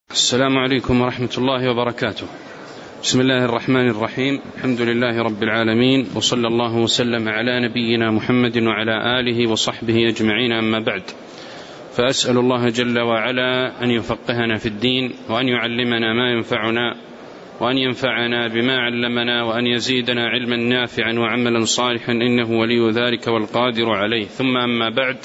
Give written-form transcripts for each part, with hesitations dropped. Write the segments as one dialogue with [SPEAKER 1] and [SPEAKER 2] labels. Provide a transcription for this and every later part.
[SPEAKER 1] السلام عليكم ورحمة الله وبركاته. بسم الله الرحمن الرحيم. الحمد لله رب العالمين، وصلى الله وسلم على نبينا محمد وعلى آله وصحبه أجمعين، أما بعد، فأسأل الله جل وعلا أن يفقهنا في الدين، وأن يعلمنا ما ينفعنا، وأن ينفعنا بما علمنا، وأن يزيدنا علما نافعا وعملا صالحا، إنه ولي ذلك والقادر عليه. ثم أما بعد،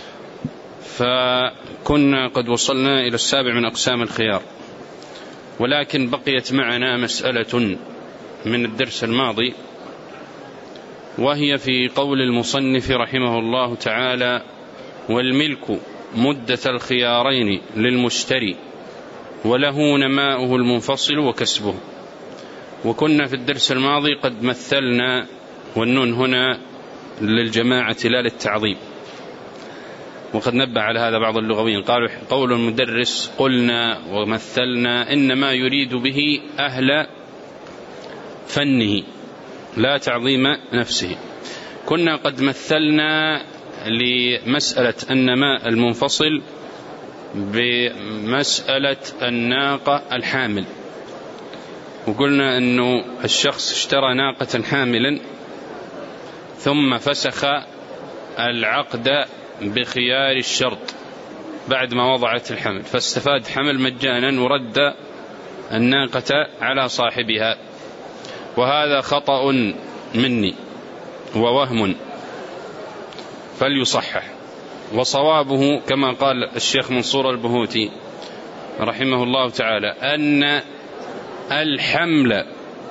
[SPEAKER 1] فكنا قد وصلنا إلى 7 من أقسام الخيار، ولكن بقيت معنا مسألة من الدرس الماضي، وهي في قول المصنف رحمه الله تعالى: والملك مدة الخيارين للمشتري، وله نماؤه المنفصل وكسبه. وكنا في الدرس الماضي قد مثلنا، والنون هنا للجماعة لا للتعظيم، وقد نبه على هذا بعض اللغويين، قالوا قول المدرس قلنا ومثلنا إنما يريد به أهل فنه لا تعظيم نفسه. كنا قد مثلنا لمسألة النماء المنفصل بمسألة الناقة الحامل، وقلنا أنه الشخص اشترى ناقة حاملا ثم فسخ العقد بخيار الشرط بعد ما وضعت الحمل، فاستفاد حمل مجانا ورد الناقة على صاحبها، وهذا خطأ مني ووهم فليصحح. وصوابه كما قال الشيخ منصور البهوتي رحمه الله تعالى أن الحمل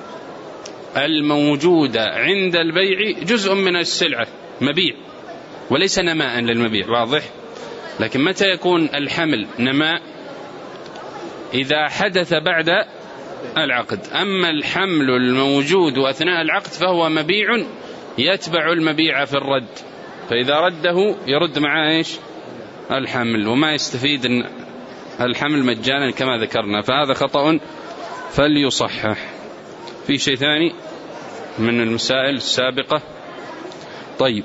[SPEAKER 1] الموجود عند البيع جزء من السلعة، مبيع وليس نماء للمبيع، واضح؟ لكن متى يكون الحمل نماء؟ إذا حدث بعد العقد. أما الحمل الموجود أثناء العقد فهو مبيع يتبع المبيع في الرد، فإذا رده يرد معه إيش؟ الحمل، وما يستفيد الحمل مجانا كما ذكرنا، فهذا خطأ فليصحح. في شيء ثاني من المسائل السابقة؟ طيب،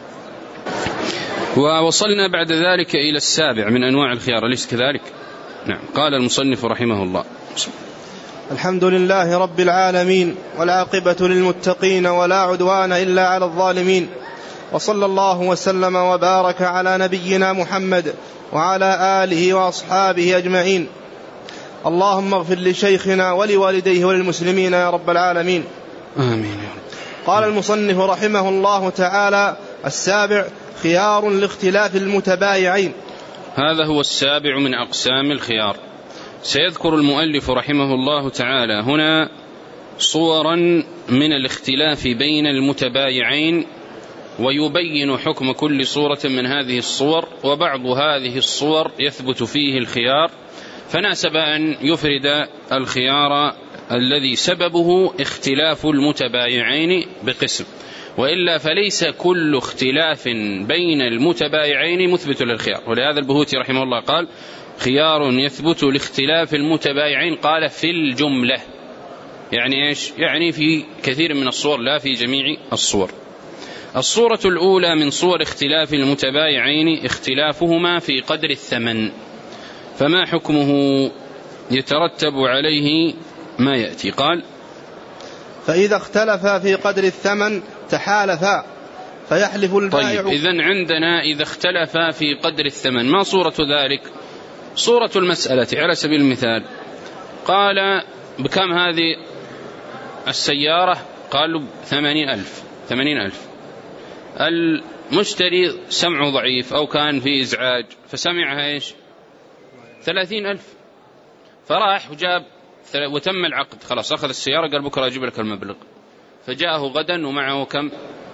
[SPEAKER 1] ووصلنا بعد ذلك إلى 7 من أنواع الخيار، أليس كذلك؟ نعم. قال المصنف رحمه الله:
[SPEAKER 2] الحمد لله رب العالمين، والعاقبة للمتقين، ولا عدوان إلا على الظالمين، وصلى الله وسلم وبارك على نبينا محمد وعلى آله وأصحابه أجمعين. اللهم اغفر لشيخنا ولوالديه وللمسلمين يا رب العالمين،
[SPEAKER 1] آمين يا رب.
[SPEAKER 2] قال المصنف رحمه الله تعالى: 7 خيار لاختلاف المتبايعين.
[SPEAKER 1] هذا هو 7 من أقسام الخيار. سيذكر المؤلف رحمه الله تعالى هنا صورا من الاختلاف بين المتبايعين، ويبين حكم كل صورة من هذه الصور، وبعض هذه الصور يثبت فيه الخيار، فناسب أن يفرد الخيار الذي سببه اختلاف المتبايعين بقسم، وإلا فليس كل اختلاف بين المتبايعين مثبت للخيار. ولهذا البهوتي رحمه الله قال: خيار يثبت لاختلاف المتبايعين، قال في الجملة، يعني إيش؟ يعني في كثير من الصور، لا في جميع الصور. الصورة الأولى من صور اختلاف المتبايعين اختلافهما في قدر الثمن، فما حكمه؟ يترتب عليه ما يأتي. قال:
[SPEAKER 2] فإذا اختلفا في قدر الثمن تحالفا فيحلف البائع.
[SPEAKER 1] طيب، إذن عندنا إذا اختلفا في قدر الثمن، ما صورة ذلك؟ صورة المسألة على سبيل المثال، قال: بكم هذه السيارة؟ قالوا 80,000. المشتري سمعه ضعيف أو كان فيه إزعاج فسمعها إيش؟ 30,000، فراح وجاب وتم العقد، خلاص أخذ السيارة، قال بكرة أجيب لك المبلغ، فجاءه غدا ومعه كم؟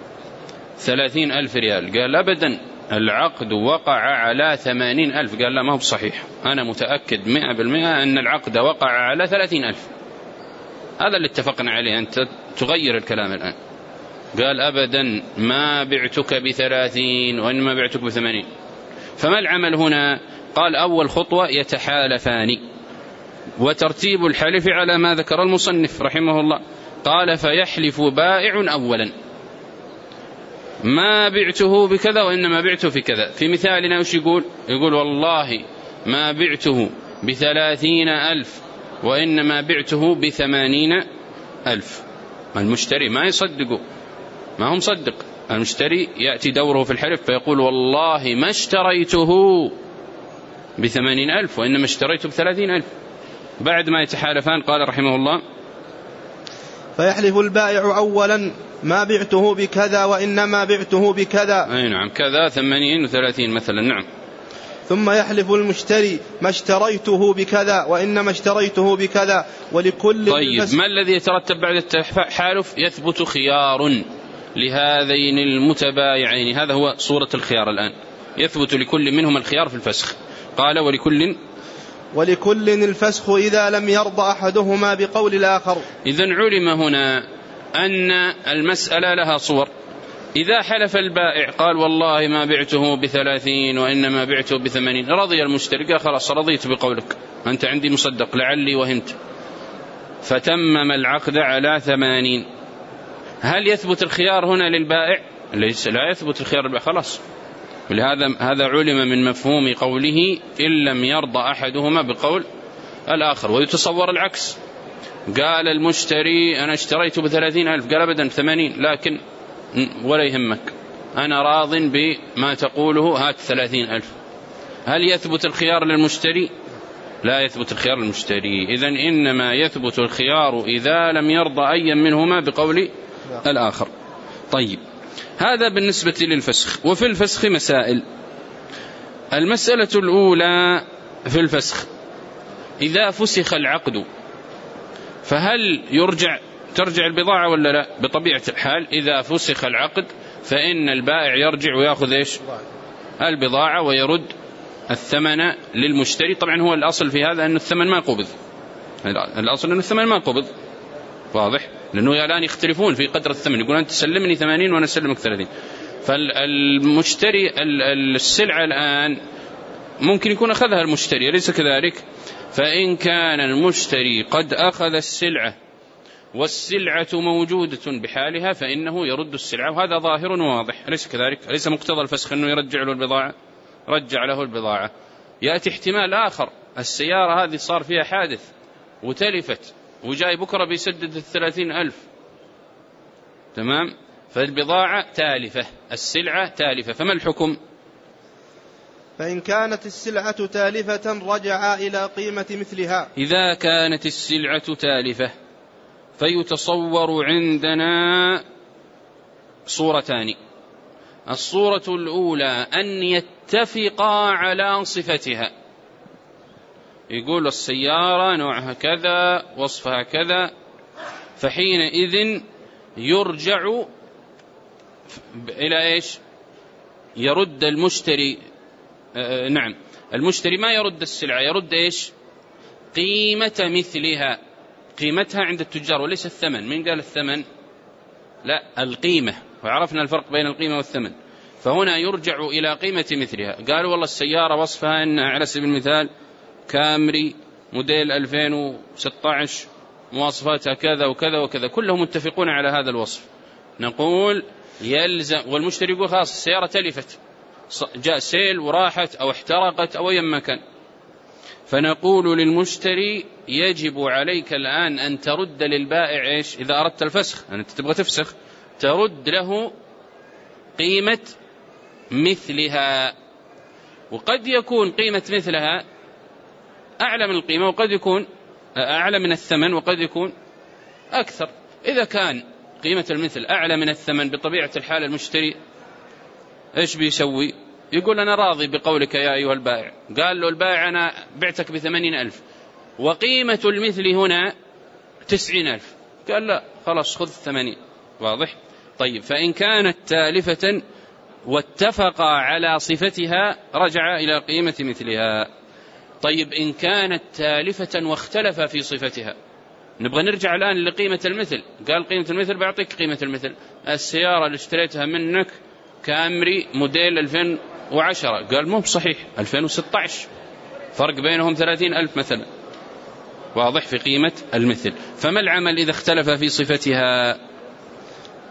[SPEAKER 1] 30,000 ريال. قال: أبدا، العقد وقع على 80,000. قال: لا، ما هو بصحيح، أنا متأكد 100% أن العقد وقع على 30,000. هذا اللي اتفقنا عليه، أنت تغير الكلام الآن. قال: أبدا، ما بعتك ب30 وإنما بعتك ب80. فما العمل هنا؟ قال: أول خطوة يتحالفان، وترتيب الحلف على ما ذكر المصنف رحمه الله. قال: فيحلف بائع أولا، ما بعته بكذا وإنما بعته في كذا. في مثالنا وش يقول؟ يقول: والله ما بعته ب30,000 وإنما بعته ب80,000. المشتري ما يصدقه، ما هو مصدق. المشتري يأتي دوره في الحلف فيقول والله ما اشتريته ب80,000 وإنما اشتريته ب30,000. بعد ما يتحالفان قال رحمه الله:
[SPEAKER 2] فيحلف البائع أولا ما بعته بكذا وإنما بعته بكذا.
[SPEAKER 1] أي نعم، كذا 80 و30 مثلا. نعم.
[SPEAKER 2] ثم يحلف المشتري ما اشتريته بكذا وإنما اشتريته بكذا ولكل.
[SPEAKER 1] طيب، ما الذي يترتب بعد التحالف؟ يثبت خيار لهذين المتبايعين. هذا هو صورة الخيار الآن. يثبت لكل منهم الخيار في الفسخ. قال: ولكل
[SPEAKER 2] الفسخ إذا لم يرضى أحدهما بقول الآخر.
[SPEAKER 1] إذن علم هنا أن المسألة لها صور. إذا حلف البائع قال والله ما بعته ب30 وإنما بعته ب80، رضي المشتري قال خلاص رضيت بقولك، أنت عندي مصدق لعلي وهمت، فتمم العقد على 80. هل يثبت الخيار هنا للبائع؟ ليس، لا يثبت الخيار للبائع، خلاص. هذا علم من مفهوم قوله إن لم يرضى أحدهما بقول الآخر. ويتصور العكس، قال المشتري أنا اشتريته ب30,000، قال أبدا 80، لكن ولا يهمك أنا راض بما تقوله، هات 30,000. هل يثبت الخيار للمشتري؟ لا يثبت الخيار للمشتري. إذن إنما يثبت الخيار إذا لم يرضى أي منهما بقول الآخر. طيب، هذا بالنسبة للفسخ. وفي الفسخ مسائل. المسألة الأولى في الفسخ: إذا فسخ العقد فهل ترجع البضاعة ولا لا؟ بطبيعة الحال إذا فسخ العقد فإن البائع يرجع ويأخذ إيش؟ البضاعة ويرد الثمن للمشتري. طبعا هو الأصل في هذا أن الثمن ما قبض، الأصل أن الثمن ما قبض، واضح؟ لأنه الآن يختلفون في قدر الثمن، يقول أنت سلمني 80 وأنا سلمك 30. فالمشتري السلعة الآن ممكن يكون أخذها المشتري، أليس كذلك؟ فإن كان المشتري قد أخذ السلعة والسلعة موجودة بحالها فإنه يرد السلعة، وهذا ظاهر وواضح، أليس كذلك؟ أليس مقتضى الفسخ أنه يرجع له البضاعة؟ رجع له البضاعة. يأتي احتمال آخر، السيارة هذه صار فيها حادث وتلفت وجاي بكرة بيسدد 30,000، تمام؟ فالبضاعة تالفة، السلعة تالفة، فما الحكم؟
[SPEAKER 2] فإن كانت السلعة تالفة رجع إلى قيمة مثلها.
[SPEAKER 1] إذا كانت السلعة تالفة فيتصور عندنا صورتان. الصورة الأولى أن يتفقا على صفتها، يقول السيارة نوعها كذا وصفها كذا، فحينئذ يرجع إلى إيش؟ يرد المشتري، نعم، المشتري ما يرد السلعة، يرد إيش؟ قيمة مثلها، قيمتها عند التجار وليس الثمن. من قال الثمن؟ لا، القيمة، وعرفنا الفرق بين القيمة والثمن. فهنا يرجع إلى قيمة مثلها. قالوا والله السيارة وصفها إن على سبيل المثال كامري موديل 2016 مواصفاتها كذا وكذا وكذا، كلهم متفقون على هذا الوصف. نقول يلزم، والمشتري يقول خلاص السيارة تلفت، جاء سيل وراحت أو احترقت أو أي مكان، فنقول للمشتري يجب عليك الآن أن ترد للبائع إيش؟ إذا أردت الفسخ، أنت تبغى تفسخ، ترد له قيمة مثلها. وقد يكون قيمة مثلها أعلى من القيمة، وقد يكون أعلى من الثمن، وقد يكون أكثر. إذا كان قيمة المثل أعلى من الثمن بطبيعة الحال المشتري إيش بيسوي؟ يقول أنا راضي بقولك يا أيها البائع. قال له البائع أنا بعتك ب80,000 وقيمة المثل هنا 90,000، قال لا خلاص خذ 80. واضح؟ طيب، فإن كانت تالفة واتفقا على صفتها رجع إلى قيمة مثلها. طيب، إن كانت تالفة واختلف في صفتها، نبغى نرجع الآن لقيمة المثل. قال قيمة المثل بعطيك قيمة المثل، السيارة اللي اشتريتها منك كامري موديل 2010، قال مو بصحيح 2016، فرق بينهم 30,000 مثلا. واضح؟ في قيمة المثل. فما العمل إذا اختلف في صفتها؟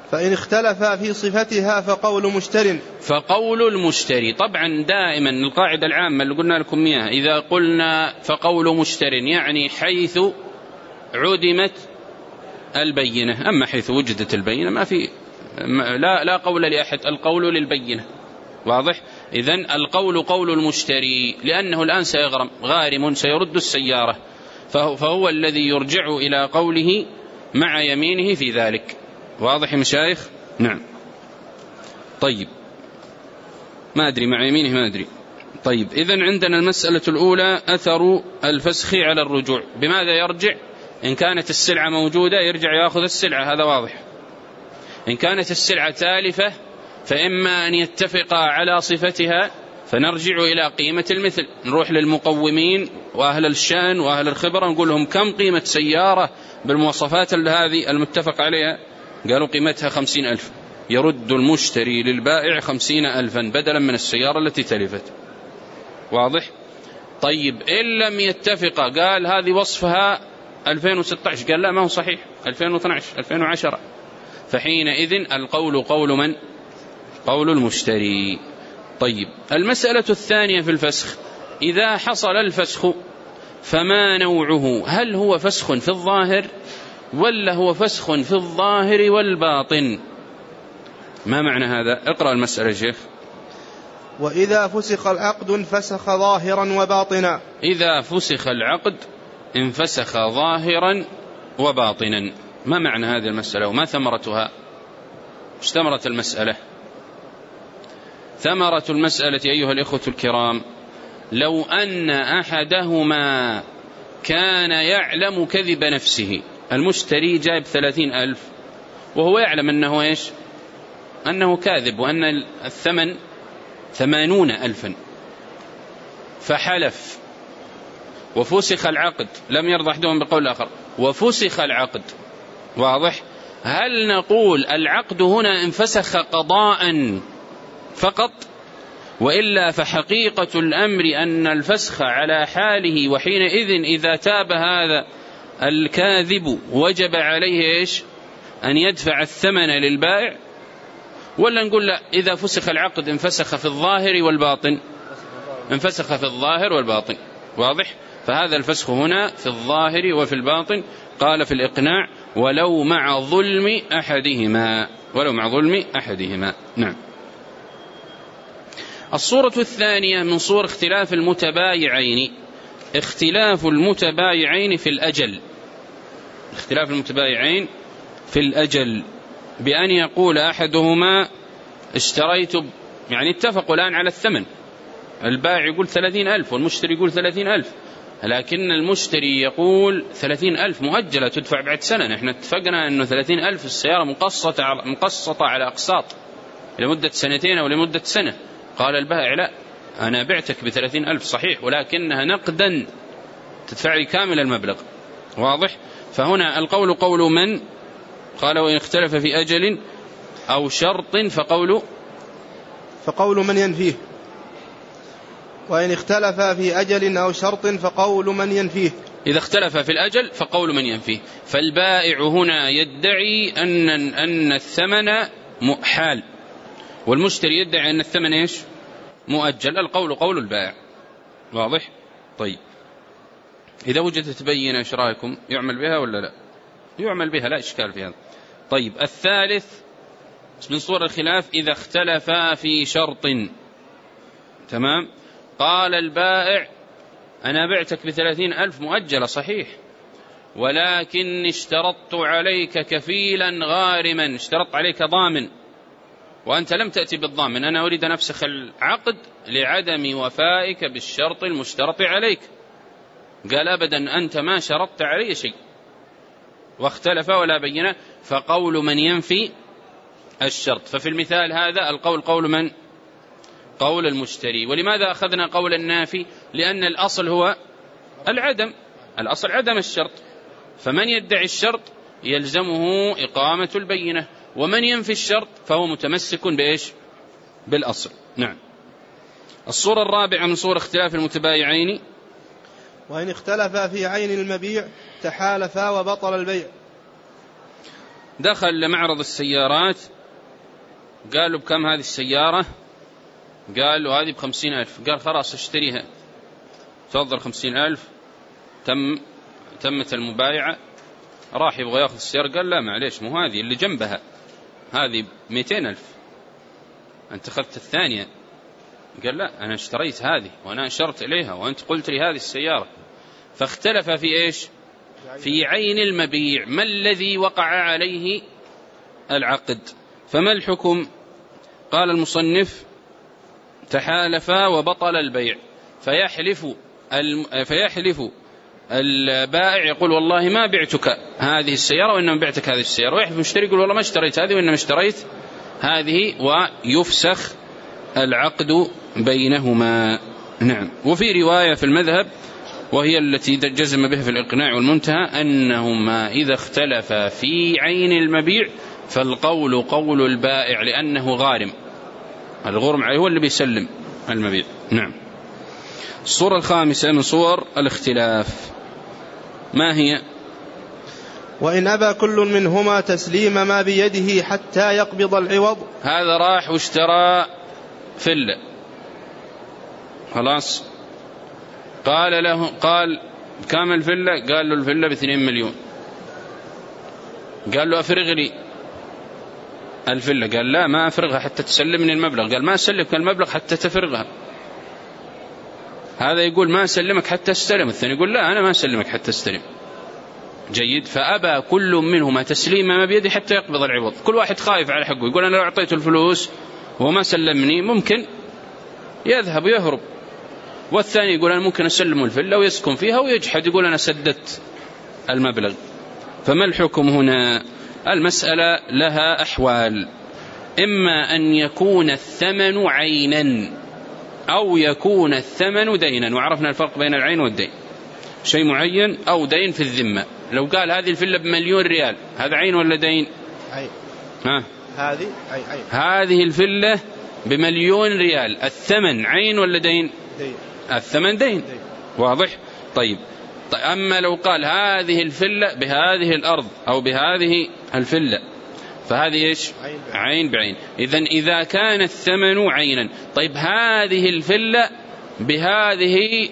[SPEAKER 2] فإن اختلفا في صفتها فقول مشتر.
[SPEAKER 1] فقول المشتري، طبعا دائما القاعدة العامة اللي قلنا لكم إياها، إذا قلنا فقول مشتر يعني حيث عدمت البينة، أما حيث وجدت البينة ما في لا قول لأحد، القول للبينة. واضح؟ إذن القول قول المشتري، لأنه الآن سيغرم غارم سيرد السيارة، فهو الذي يرجع إلى قوله مع يمينه في ذلك. واضح يا مشايخ؟ نعم. طيب ما أدري مع يمينه ما أدري. طيب إذن عندنا المسألة الأولى أثر الفسخ على الرجوع. بماذا يرجع؟ إن كانت السلعة موجودة يرجع يأخذ السلعة، هذا واضح. إن كانت السلعة تالفة فإما أن يتفقا على صفتها فنرجع إلى قيمة المثل، نروح للمقومين وأهل الشأن وأهل الخبرة نقول لهم كم قيمة سيارة بالمواصفات هذه المتفق عليها؟ قالوا قيمتها 50,000، يرد المشتري للبائع 50,000 بدلا من السيارة التي تلفت. واضح؟ طيب إن لم يتفق، قال هذه وصفها 2016، قال لا ما هو صحيح 2012 2010، فحينئذ القول قول من؟ قول المشتري. طيب المسألة الثانية في الفسخ، إذا حصل الفسخ فما نوعه؟ هل هو فسخ في الظاهر ولا هو فسخ في الظاهر والباطن؟ ما معنى هذا؟ اقرأ المسألة يا شيخ.
[SPEAKER 2] وإذا فسخ العقد انفسخ ظاهرا وباطنا.
[SPEAKER 1] إذا فسخ العقد انفسخ ظاهرا وباطنا. ما معنى هذه المسألة وما ثمرتها؟ ايش ثمرة المسألة؟ ثمرة المسألة أيها الإخوة الكرام، لو أن أحدهما كان يعلم كذب نفسه، المشتري جايب 30,000 وهو يعلم أنه إيش؟ أنه كاذب وأن الثمن 80,000، فحلف وفسخ العقد، لم يرضى أحدهم بقول الآخر وفسخ العقد. واضح؟ هل نقول العقد هنا انفسخ قضاء فقط، وإلا فحقيقة الأمر أن الفسخ على حاله، وحينئذ إذا تاب هذا الكاذب وجب عليه إيش؟ أن يدفع الثمن للبائع؟ ولا نقول لا، إذا فسخ العقد انفسخ في الظاهر والباطن؟ انفسخ في الظاهر والباطن. واضح؟ فهذا الفسخ هنا في الظاهر وفي الباطن. قال في الإقناع ولو مع ظلم أحدهما، ولو مع ظلم أحدهما. نعم. الصورة الثانية من صور اختلاف المتبايعين، اختلاف المتبايعين في الأجل. اختلاف المتبايعين في الأجل بأن يقول أحدهما اشتريت، يعني اتفقوا الآن على الثمن، البائع يقول 30,000 والمشتري يقول 30,000، لكن المشتري يقول 30,000 مؤجلة تدفع بعد سنة، نحن اتفقنا أنه 30,000 السيارة مقسطة على أقساط لمدة 2 أو لمدة سنة. قال البائع لا، أنا بعتك ب30,000 صحيح، ولكنها نقدا تدفع لي كامل المبلغ. واضح؟ فهنا القول قول من؟ قال وإن اختلف في أجل أو شرط
[SPEAKER 2] فقول من ينفيه. وإن اختلف في أجل أو شرط فقول من ينفيه.
[SPEAKER 1] إذا اختلف في الأجل فقول من ينفيه. فالبائع هنا يدعي أن الثمن محال، والمشتري يدعي أن الثمن إيش؟ مؤجل. القول قول البائع. واضح؟ طيب إذا وجدت بينة إيش رأيكم؟ يعمل بها ولا لا؟ يعمل بها، لا إشكال في هذا. طيب الثالث من صور الخلاف إذا اختلفا في شرط. تمام؟ قال البائع أنا بعتك ب30,000 مؤجلة صحيح، ولكن اشترطت عليك كفيلا غارما، اشترطت عليك ضامن وأنت لم تأتي بالضامن، أنا أريد أن أفسخ العقد لعدم وفائك بالشرط المشترط عليك. قال أبدا أنت ما شرطت علي شيء، واختلف ولا بينة، فقول من ينفي الشرط. ففي المثال هذا القول قول من؟ قول المشتري. ولماذا أخذنا قول النافي؟ لأن الأصل هو العدم، الأصل عدم الشرط، فمن يدعي الشرط يلزمه إقامة البينة، ومن ينفي الشرط فهو متمسك بإيش؟ بالأصل. نعم. الصورة الرابعة من صور اختلاف المتبايعين
[SPEAKER 2] وإن اختلفا في عين المبيع تحالفا وبطل البيع.
[SPEAKER 1] دخل لمعرض السيارات، قالوا بكم هذه السيارة؟ قالوا هذه ب50,000. قال خلاص اشتريها، تفضل 50,000. تمت المبايعة. راح يبغى ياخذ السيارة، قال لا معليش، مو هذه اللي جنبها، هذه 200,000، أنت أخذت الثانية. قال لا أنا اشتريت هذه وأنا أشرت إليها وأنت قلت لي هذه السيارة. فاختلف في إيش؟ في عين المبيع، ما الذي وقع عليه العقد؟ فما الحكم؟ قال المصنف: تحالفا وبطل البيع، فيحلف البائع يقول والله ما بعتك هذه السيارة وإنما بعتك هذه السيارة، ويحلف المشتري يقول والله ما اشتريت هذه وإنما اشتريت هذه، ويفسخ العقد بينهما. نعم. وفي رواية في المذهب وهي التي جزم بها في الإقناع والمنتهى أنهما إذا اختلفا في عين المبيع فالقول قول البائع لأنه غارم، الغرم عليه هو اللي بيسلم المبيع. نعم. الصورة الخامسة من صور الاختلاف ما هي؟
[SPEAKER 2] وإن أبى كل منهما تسليم ما بيده حتى يقبض العوض.
[SPEAKER 1] هذا راح واشترى فلة، خلاص، قال كام الفلة؟ قال له الفلة ب2 مليون. قال له أفرغ لي الفلة. قال لا ما أفرغها حتى تسلمني المبلغ. قال ما أسلمك المبلغ حتى تفرغها. هذا يقول ما أسلمك حتى استلم، الثاني يقول لا أنا ما أسلمك حتى استلم. جيد. فأبى كل منهما تسليم ما بيده حتى يقبض العوض. كل واحد خايف على حقه، يقول أنا لو أعطيته الفلوس وما سلمني ممكن يذهب ويهرب، والثاني يقول أنا ممكن أسلم الفلة ويسكن فيها ويجحد، يقول أنا سددت المبلغ. فما الحكم هنا؟ المسألة لها أحوال، إما أن يكون الثمن عينا أو يكون الثمن دينا، وعرفنا الفرق بين العين والدين، شيء معين أو دين في الذمة. لو قال هذه الفلة ب1,000,000 ريال، هذا عين ولا دين؟
[SPEAKER 2] عين.
[SPEAKER 1] هذه عين. هذه الفلة ب1,000,000 ريال، الثمن عين ولا دين؟
[SPEAKER 2] دين.
[SPEAKER 1] الثمن دين. واضح؟ طيب أما لو قال هذه الفلة بهذه الأرض أو بهذه الفلة فهذه إيش؟ عين بعين. إذا كان الثمن عينا، طيب هذه الفلة بهذه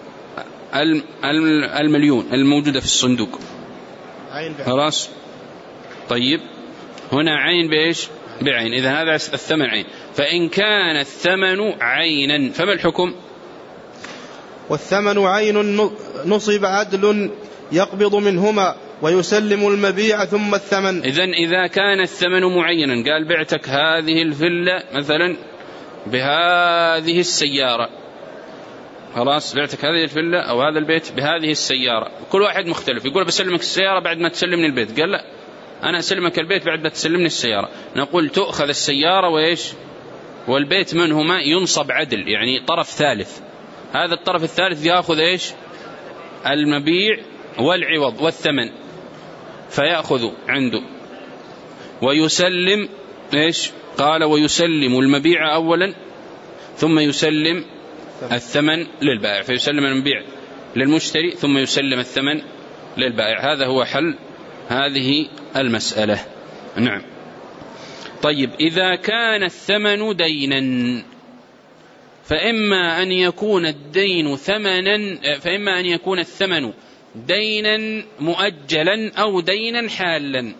[SPEAKER 1] 1,000,000 الموجودة في الصندوق، خلاص، طيب هنا عين بإيش؟ بعين. إذن هذا الثمن عين. فإن كان الثمن عينا فما الحكم؟
[SPEAKER 2] والثمن عين نصب عدل يقبض منهما ويسلم المبيع ثم الثمن.
[SPEAKER 1] إذا كان الثمن معينا، قال بعتك هذه الفلة مثلا بهذه السيارة، خلاص بعتك هذه الفلة أو هذا البيت بهذه السيارة، كل واحد مختلف، يقول بسلمك السيارة بعد ما تسلمني البيت. قال لا أنا أسلمك البيت بعد ما تسلمني السيارة. نقول تؤخذ السيارة وإيش؟ والبيت منهما ينصب عدل، يعني طرف ثالث، هذا الطرف الثالث يأخذ إيش؟ المبيع والعوض والثمن، فيأخذ عنده ويسلم إيش؟ قال ويسلم المبيع أولا ثم يسلم الثمن للبائع، فيسلم المبيع للمشتري ثم يسلم الثمن للبائع. هذا هو حل هذه المسألة. نعم. طيب إذا كان الثمن دينا فإما أن يكون الثمن دينا مؤجلا أو دينا حالا.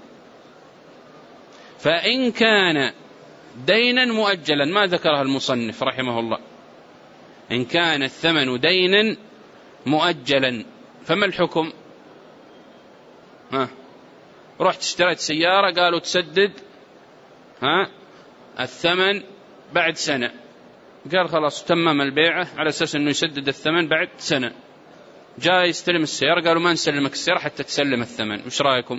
[SPEAKER 1] فإن كان دينا مؤجلا ما ذكرها المصنف رحمه الله، إن كان الثمن دينا مؤجلا فما الحكم؟ رحت اشتريت سيارة، قالوا تسدد الثمن بعد سنة، قال خلاص تمم البيعة على أساس أنه يسدد الثمن بعد سنة. جاء يستلم السيارة، قالوا ما نسلمك السيارة حتى تسلم الثمن. وش رأيكم؟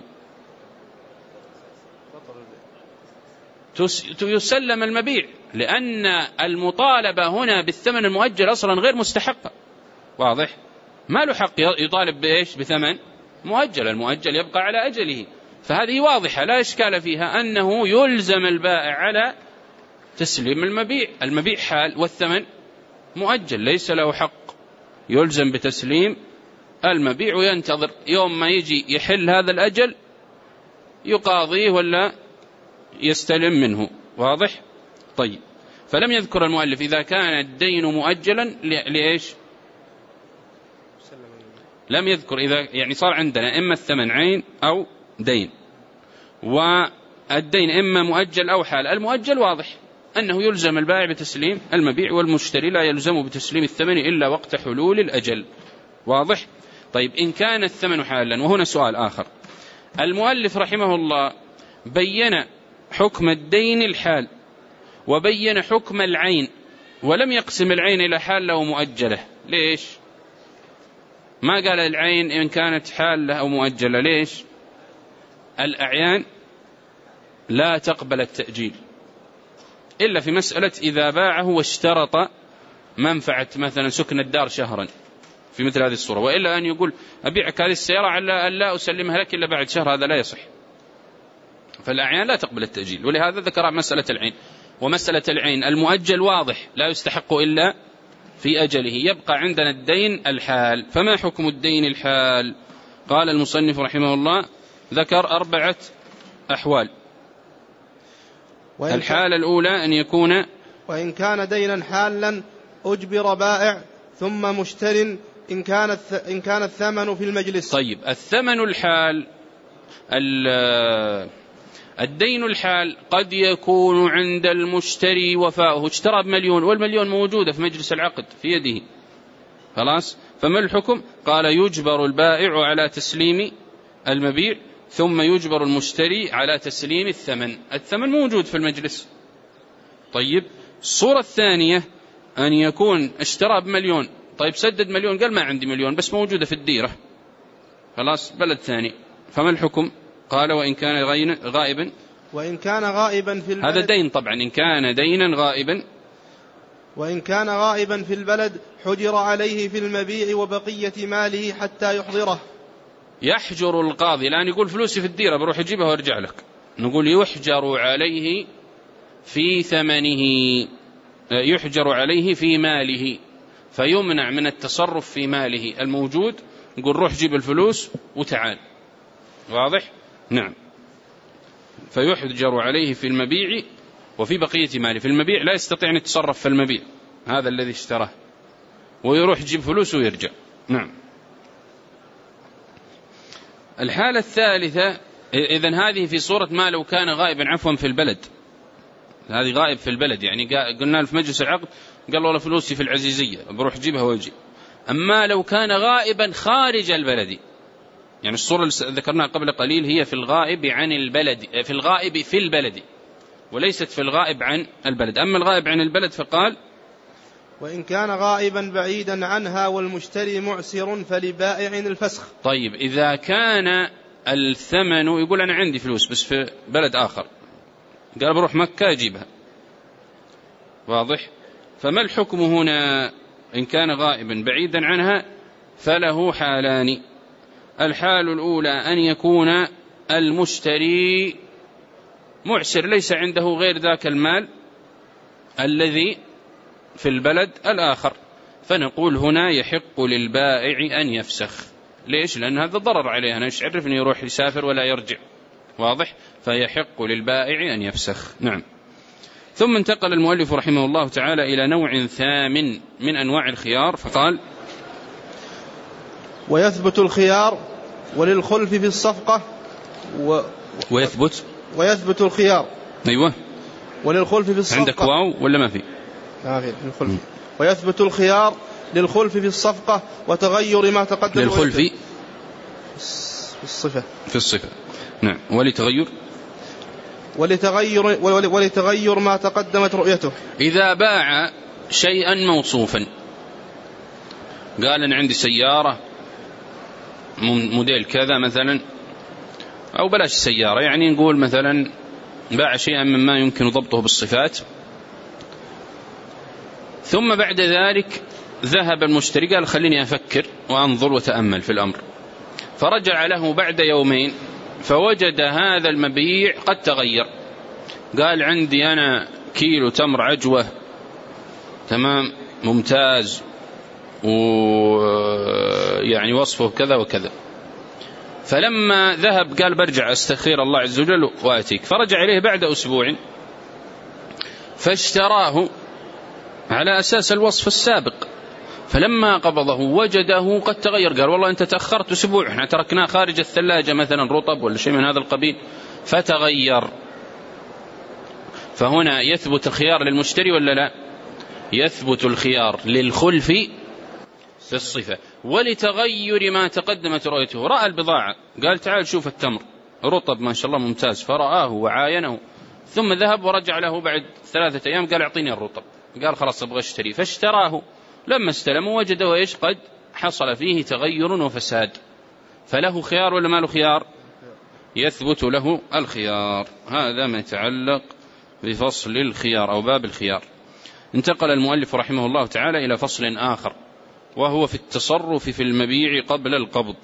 [SPEAKER 1] يسلم المبيع، لأن المطالبة هنا بالثمن المؤجل أصلا غير مستحقة. واضح؟ ما له حق يطالب بإيش؟ بثمن مؤجل، المؤجل يبقى على أجله. فهذه واضحة لا إشكال فيها أنه يلزم البائع على تسليم المبيع، المبيع حال والثمن مؤجل، ليس له حق، يلزم بتسليم المبيع وينتظر يوم ما يجي يحل هذا الأجل يقاضيه ولا يستلم منه. واضح؟ طيب، فلم يذكر المؤلف إذا كان الدين مؤجلا لإيش؟ لم يذكر إذا يعني صار عندنا إما الثمن عين أو دين، والدين إما مؤجل أو حال. المؤجل واضح أنه يلزم البائع بتسليم المبيع، والمشتري لا يلزم بتسليم الثمن إلا وقت حلول الأجل. واضح؟ طيب، إن كان الثمن حالا، وهنا سؤال آخر. المؤلف رحمه الله بين حكم الدين الحال وبين حكم العين، ولم يقسم العين إلى حالة ومؤجلة. ليش؟ ما قال العين إن كانت حالة أو مؤجلة. ليش؟ الأعيان لا تقبل التأجيل إلا في مسألة إذا باعه واشترط منفعة مثلا سكن الدار شهرا في مثل هذه الصورة، وإلا أن يقول أبيعك هذه السيارة على أن لا أسلمها لك إلا بعد شهر، هذا لا يصح. فالأعيان لا تقبل التأجيل، ولهذا ذكر مسألة العين. ومسألة العين المؤجل واضح لا يستحق إلا في أجله. يبقى عندنا الدين الحال. فما حكم الدين الحال؟ قال المصنف رحمه الله ذكر 4 أحوال. الحالة الأولى أن يكون
[SPEAKER 2] وإن كان دينا حالا أجبر بائع ثم مشتر إن كان الثمن في المجلس.
[SPEAKER 1] طيب، الثمن الحال، الدين الحال قد يكون عند المشتري وفاؤه، اشترى ب1,000,000 والمليون موجودة في مجلس العقد في يده، خلاص. فما الحكم؟ قال يجبر البائع على تسليم المبيع، ثم يجبر المشتري على تسليم الثمن. الثمن موجود في المجلس. طيب، الصورة الثانية أن يكون اشترى ب1,000,000، طيب سدد 1,000,000، قال ما عندي 1,000,000 بس موجودة في الديرة، خلاص بلد ثاني. فما الحكم؟ قال وإن كان غائبا،
[SPEAKER 2] وإن كان غائبا في البلد،
[SPEAKER 1] هذا دين طبعا، إن كان دينا غائبا،
[SPEAKER 2] وإن كان غائبا في البلد حجر عليه في المبيع وبقية ماله حتى يحضره.
[SPEAKER 1] يحجر القاضي، الآن يقول فلوسي في الديرة بروح أجيبها وارجع لك، نقول يحجر عليه في ثمنه، يحجر عليه في ماله، فيمنع من التصرف في ماله الموجود. نقول روح جيب الفلوس وتعال. واضح؟ نعم. فيحجر عليه في المبيع وفي بقية ماله. في المبيع لا يستطيع أن يتصرف في المبيع، هذا الذي اشتراه، ويروح يجيب فلوس ويرجع. نعم. الحالة الثالثة، إذن هذه في صورة ما لو كان غائبا عفوا في البلد، هذه غائب في البلد، يعني قلنا له في مجلس العقد قال والله فلوسي في العزيزية بروح جيبها ويجي. أما لو كان غائبا خارج البلد، يعني الصورة اللي ذكرناها قبل قليل هي في الغائب عن البلد، في الغائب في البلد، وليست في الغائب عن البلد. أما الغائب عن البلد فقال
[SPEAKER 2] وإن كان غائبا بعيدا عنها والمشتري معسر فلبائع الفسخ.
[SPEAKER 1] طيب، إذا كان الثمن، يقول أنا عندي فلوس بس في بلد آخر، قال بروح مكة أجيبها، واضح؟ فما الحكم هنا؟ إن كان غائبا بعيدا عنها فله حالان. الحال الأولى أن يكون المشتري معسر، ليس عنده غير ذاك المال الذي في البلد الآخر، فنقول هنا يحق للبائع أن يفسخ. ليش؟ لأن هذا ضرر عليه، أنا إيش عرفني يروح يسافر ولا يرجع، واضح؟ فيحق للبائع أن يفسخ. نعم. ثم انتقل المؤلف رحمه الله تعالى إلى نوع ثامن من أنواع الخيار، فقال
[SPEAKER 2] ويثبت الخيار وللخلف في الصفقة ويثبت الخيار،
[SPEAKER 1] أيوة،
[SPEAKER 2] وللخلف في الصفقة.
[SPEAKER 1] عندك واو ولا ما في؟
[SPEAKER 2] ما في الخلف. ويثبت الخيار للخلف في الصفقة وتغير ما تقدم.
[SPEAKER 1] للخلف
[SPEAKER 2] في الصفة.
[SPEAKER 1] في الصفة، نعم.
[SPEAKER 2] ولتغير ما تقدمت رؤيته.
[SPEAKER 1] إذا باع شيئا موصوفا، قال أنا عندي سيارة موديل كذا مثلا، أو بلاش سيارة، يعني نقول مثلا باع شيئا مما يمكن ضبطه بالصفات، ثم بعد ذلك ذهب المشتري قال خليني أفكر وأنظر وتأمل في الأمر، فرجع له بعد يومين فوجد هذا المبيع قد تغير، قال عندي أنا كيلو تمر عجوة تمام ممتاز ويعني وصفه كذا وكذا، فلما ذهب قال برجع أستخير الله عز وجل وأتيك، فرجع إليه بعد أسبوع فاشتراه على أساس الوصف السابق، فلما قبضه وجده قد تغير، قال والله أنت تأخرت أسبوع، احنا تركناه خارج الثلاجة مثلا رطب ولا شيء من هذا القبيل فتغير. فهنا يثبت الخيار للمشتري ولا لا؟ يثبت الخيار للخلف في الصفة ولتغير ما تقدمت رؤيته. رأى البضاعة قال تعال شوف التمر رطب ما شاء الله ممتاز، فرآه وعاينه، ثم ذهب ورجع له بعد 3 أيام قال اعطيني الرطب، قال خلاص أبغى اشتري، فاشتراه. لما استلمه وجده ايش؟ قد حصل فيه تغير وفساد، فله خيار ولا ما له خيار؟ يثبت له الخيار. هذا ما يتعلق بفصل الخيار أو باب الخيار. انتقل المؤلف رحمه الله تعالى إلى فصل آخر، وهو في التصرف في المبيع قبل القبض.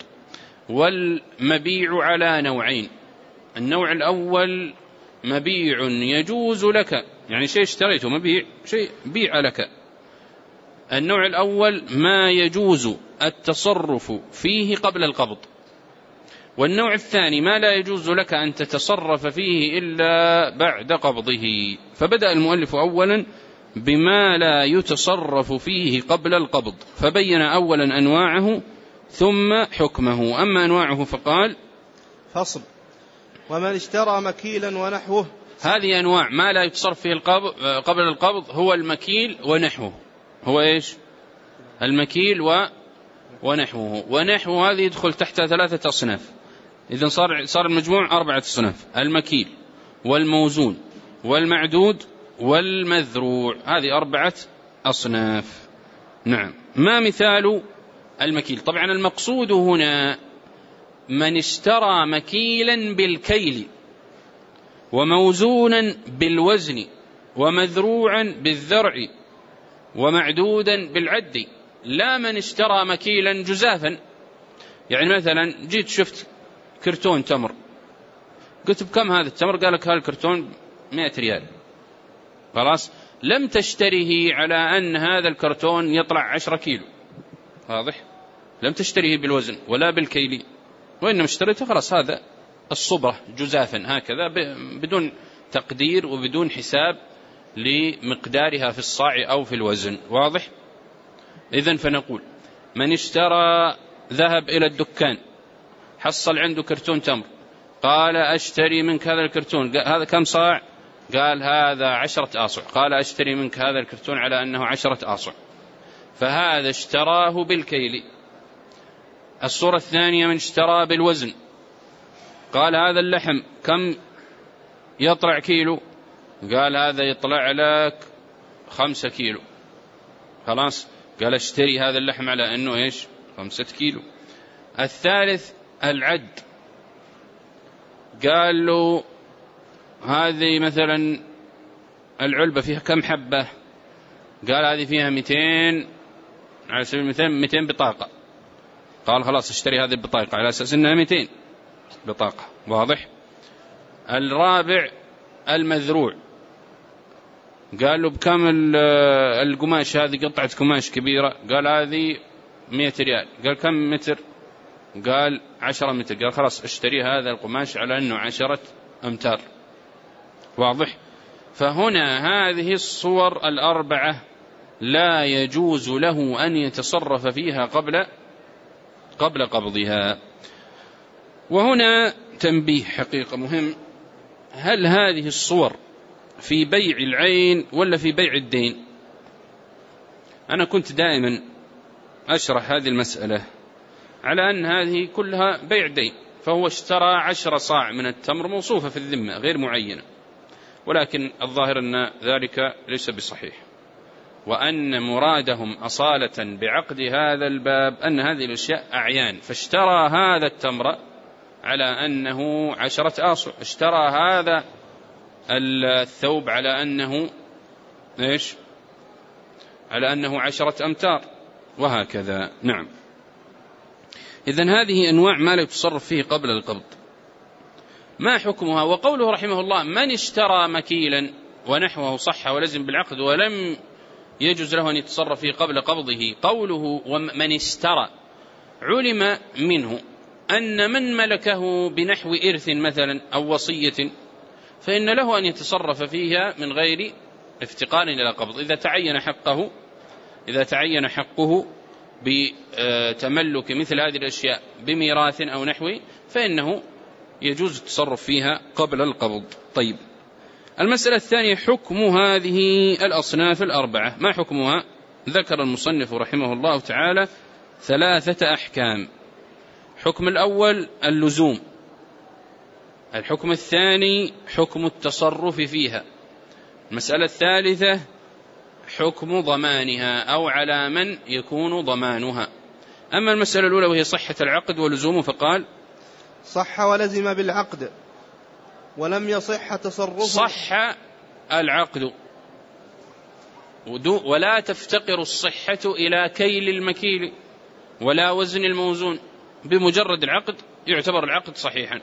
[SPEAKER 1] والمبيع على نوعين: النوع الأول مبيع يجوز لك، يعني شيء اشتريته مبيع، شيء بيع لك. النوع الأول ما يجوز التصرف فيه قبل القبض. والنوع الثاني ما لا يجوز لك أن تتصرف فيه إلا بعد قبضه. فبدأ المؤلف أولا بما لا يتصرف فيه قبل القبض، فبين أولا أنواعه ثم حكمه. أما أنواعه فقال:
[SPEAKER 2] فصل: ومن اشترى مكيلا ونحوه.
[SPEAKER 1] هذه أنواع ما لا يتصرف فيه قبل القبض، هو المكيل ونحوه. هو إيش؟ المكيل ونحوه. ونحوه هذه يدخل تحت 3 أصناف. إذن صار المجموع 4 أصناف: المكيل والموزون والمعدود والمذروع. هذه 4 أصناف. نعم. ما مثال المكيل؟ طبعا المقصود هنا من اشترى مكيلا بالكيل وموزونا بالوزن ومذروعا بالذرع ومعدودا بالعد، لا من اشترى مكيلا جزافا. يعني مثلا جيت شفت كرتون تمر، قلت بكم هذا التمر؟ قال لك هذا الكرتون 100 ريال. خلاص، لم تشتريه على أن هذا الكرتون يطلع 10 كيلو، واضح؟ لم تشتريه بالوزن ولا بالكيل، وإنما اشتريته خلاص هذا الصبرة جزافا هكذا بدون تقدير وبدون حساب لمقدارها في الصاع أو في الوزن، واضح؟ إذن فنقول من اشترى، ذهب إلى الدكان حصل عنده كرتون تمر، قال أشتري منك هذا الكرتون، هذا كم صاع؟ قال هذا 10 آصع. قال أشتري منك هذا الكرتون على أنه 10 آصع، فهذا اشتراه بالكيل. الصورة الثانية من اشترى بالوزن، قال هذا اللحم كم يطلع كيلو؟ قال هذا يطلع لك 5 كيلو. خلاص، قال اشتري هذا اللحم على أنه إيش؟ 5 كيلو. الثالث العد، قال له هذه مثلا العلبة فيها كم حبة؟ قال هذه فيها 200، على سبيل المثال 200 بطاقة. قال خلاص اشتري هذه البطاقة على أساس أنها 200 بطاقة، واضح؟ الرابع المذروع، قال له بكم القماش هذه؟ قطعة قماش كبيرة. قال هذه 100 ريال. قال كم متر؟ قال 10 متر. قال خلاص اشتري هذا القماش على أنه 10 أمتار، واضح؟ فهنا هذه الصور 4 لا يجوز له أن يتصرف فيها قبل قبضها. وهنا تنبيه حقيقة مهم: هل هذه الصور في بيع العين ولا في بيع الدين؟ أنا كنت دائما أشرح هذه المسألة على أن هذه كلها بيع دين، فهو اشترى 10 صاع من التمر موصوفة في الذمة غير معينة، ولكن الظاهر أن ذلك ليس بصحيح، وأن مرادهم أصالة بعقد هذا الباب أن هذه الأشياء أعيان. فاشترى هذا التمر على أنه 10 آصع، اشترى هذا الثوب على أنه إيش؟ على أنه 10 أمتار، وهكذا. نعم. إذن هذه أنواع ما لا يتصرف فيه قبل القبض. ما حكمها؟ وقوله رحمه الله من اشترى مكيلا ونحوه صح ولزم بالعقد ولم يجوز له أن يتصرف فيه قبل قبضه. قوله ومن اشترى علم منه أن من ملكه بنحو إرث مثلا أو وصية فإن له أن يتصرف فيها من غير افتقار إلى قبض. إذا تعين حقه بتملك مثل هذه الأشياء بميراث أو نحوه فإنه يجوز التصرف فيها قبل القبض. طيب، المسألة الثانية حكم هذه الأصناف الأربعة. ما حكمها؟ ذكر المصنف رحمه الله تعالى 3 أحكام. حكم الأول اللزوم، الحكم الثاني حكم التصرف فيها، المسألة الثالثة حكم ضمانها أو على من يكون ضمانها. أما المسألة الأولى وهي صحة العقد ولزومه فقال
[SPEAKER 2] صح ولزم بالعقد ولم يصح تصرفه.
[SPEAKER 1] صح العقد ولا تفتقر الصحة إلى كيل المكيل ولا وزن الموزون، بمجرد العقد يعتبر العقد صحيحا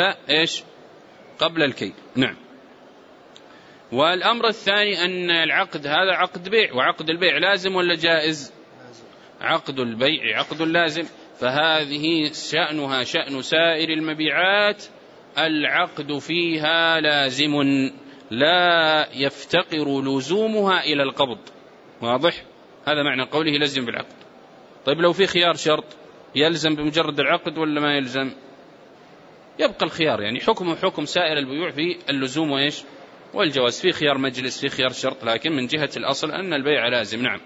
[SPEAKER 1] قبل الكيل. نعم. والأمر الثاني أن العقد هذا عقد بيع، وعقد البيع لازم ولا جائز؟ عقد البيع عقد لازم، فهذه شأنها شأن سائر المبيعات، العقد فيها لازم لا يفتقر لزومها إلى القبض. واضح؟ هذا معنى قوله لزم بالعقد. طيب لو في خيار شرط يلزم بمجرد العقد ولا ما يلزم؟ يبقى الخيار، يعني حكمه حكم سائر البيوع في اللزوم والجواز، في خيار مجلس في خيار شرط، لكن من جهة الأصل أن البيع لازم. نعم.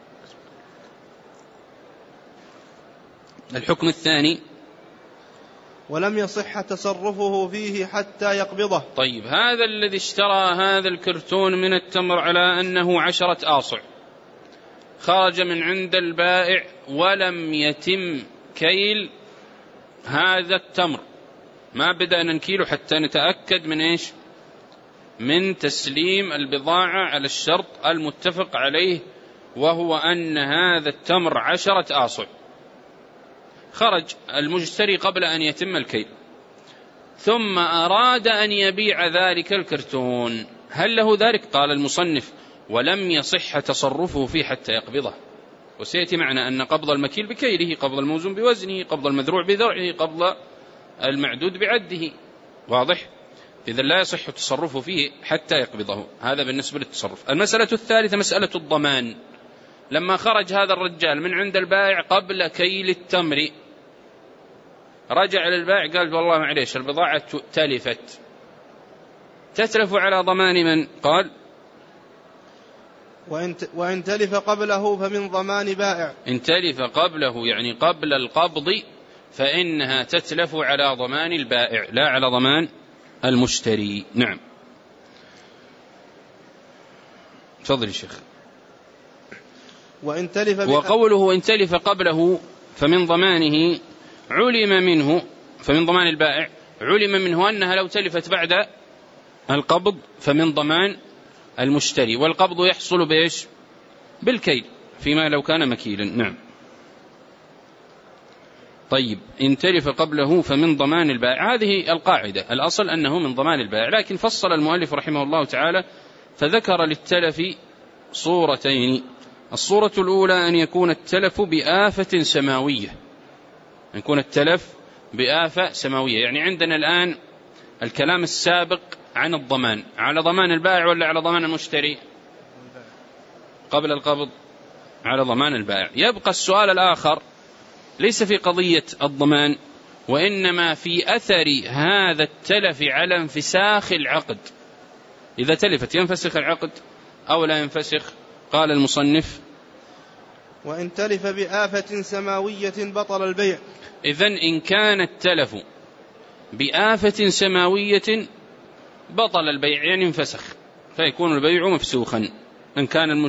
[SPEAKER 1] الحكم الثاني
[SPEAKER 2] ولم يصح تصرفه فيه حتى يقبضه.
[SPEAKER 1] طيب، هذا الذي اشترى هذا الكرتون من التمر على أنه 10 آصع، خرج من عند البائع ولم يتم كيل هذا التمر، ما بدأنا نكيله حتى نتأكد من تسليم البضاعة على الشرط المتفق عليه، وهو أن هذا التمر 10 آصع. خرج المشتري قبل أن يتم الكيل، ثم أراد أن يبيع ذلك الكرتون، هل له ذلك؟ قال المصنف ولم يصح تصرفه فيه حتى يقبضه. وسيأتي معنا أن قبض المكيل بكيله، قبض الموزون بوزنه، قبض المذروع بذرعه، قبض المعدود بعده. واضح؟ إذا لا يصح تصرفه فيه حتى يقبضه. هذا بالنسبة للتصرف. المسألة الثالثة مسألة الضمان. لما خرج هذا الرجال من عند البائع قبل كيل التمر، رجع للبائع قال والله معليش البضاعة تلفت، تتلف على ضمان من؟ قال
[SPEAKER 2] وإن تلف قبله فمن ضمان بائع.
[SPEAKER 1] إن تلف قبله يعني قبل القبض فإنها تتلف على ضمان البائع لا على ضمان المشتري. نعم. تفضل يا شيخ. وقوله إن تلف قبله فمن ضمانه علم منه، فمن ضمان البائع علم منه أنها لو تلفت بعد القبض فمن ضمان المشتري، والقبض يحصل بإيش؟ بالكيل فيما لو كان مكيلا. نعم. طيب، إن تلف قبله فمن ضمان البائع، هذه القاعدة، الأصل أنه من ضمان البائع، لكن فصل المؤلف رحمه الله تعالى فذكر للتلف صورتين. الصورة الأولى أن يكون التلف بآفة سماوية، أن يكون التلف بآفة سماوية. يعني عندنا الآن الكلام السابق عن الضمان على ضمان البائع ولا على ضمان المشتري؟ قبل القبض على ضمان البائع. يبقى السؤال الآخر ليس في قضية الضمان، وإنما في أثر هذا التلف على انفساخ العقد. إذا تلفت ينفسخ العقد أو لا ينفسخ؟ قال المصنف
[SPEAKER 2] وإن تلف بآفة سماوية بطل البيع.
[SPEAKER 1] إذن إن كان التلف بآفة سماوية بطل البيع، يعني انفسخ، فيكون البيع مفسوخا. إن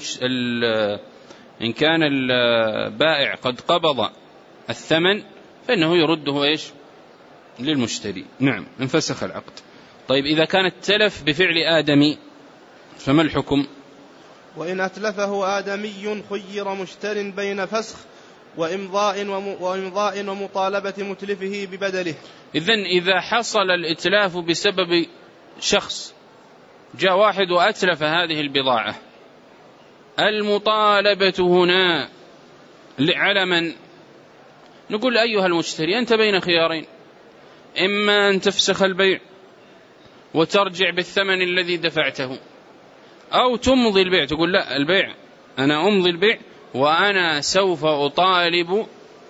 [SPEAKER 1] كان البائع قد قبض الثمن فإنه يرده للمشتري. نعم، انفسخ العقد. طيب، إذا كان التلف بفعل آدمي فما الحكم؟
[SPEAKER 2] وإن أتلفه آدمي خير مشتر بين فسخ وإمضاء ومطالبة متلفه ببدله.
[SPEAKER 1] إذن إذا حصل الإتلاف بسبب شخص، جاء واحد وأتلف هذه البضاعة، المطالبة هنا على من؟ نقول أيها المشتري أنت بين خيارين، إما أن تفسخ البيع وترجع بالثمن الذي دفعته، أو تمضي البيع، تقول لا البيع أنا أمضي البيع وأنا سوف أطالب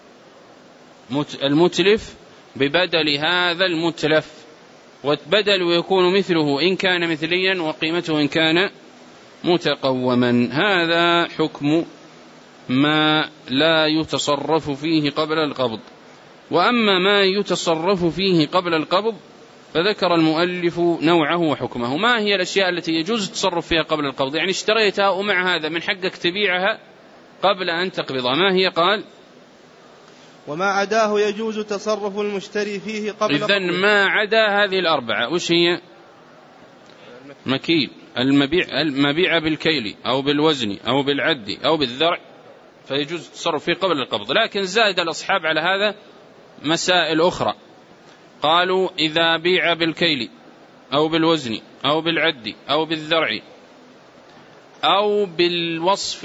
[SPEAKER 1] المتلف ببدل هذا المتلف، والبدل يكون مثله إن كان مثليا وقيمته إن كان متقوما. هذا حكم ما لا يتصرف فيه قبل القبض. وأما ما يتصرف فيه قبل القبض فذكر المؤلف نوعه وحكمه. ما هي الأشياء التي يجوز التصرف فيها قبل القبض؟ يعني اشتريتها ومع هذا من حقك تبيعها قبل أن تقبضها، ما هي؟ قال
[SPEAKER 2] وما عداه يجوز تصرف المشتري فيه قبل قبضه.
[SPEAKER 1] إذن ما عدا هذه الأربعة وش هي؟ مكيل، المبيع بالكيل أو بالوزن أو بالعد أو بالذرع فيجوز التصرف فيه قبل القبض. لكن زاد الأصحاب على هذا مسائل أخرى، قالوا إذا بيع بالكيل أو بالوزن أو بالعد أو بالذرع أو بالوصف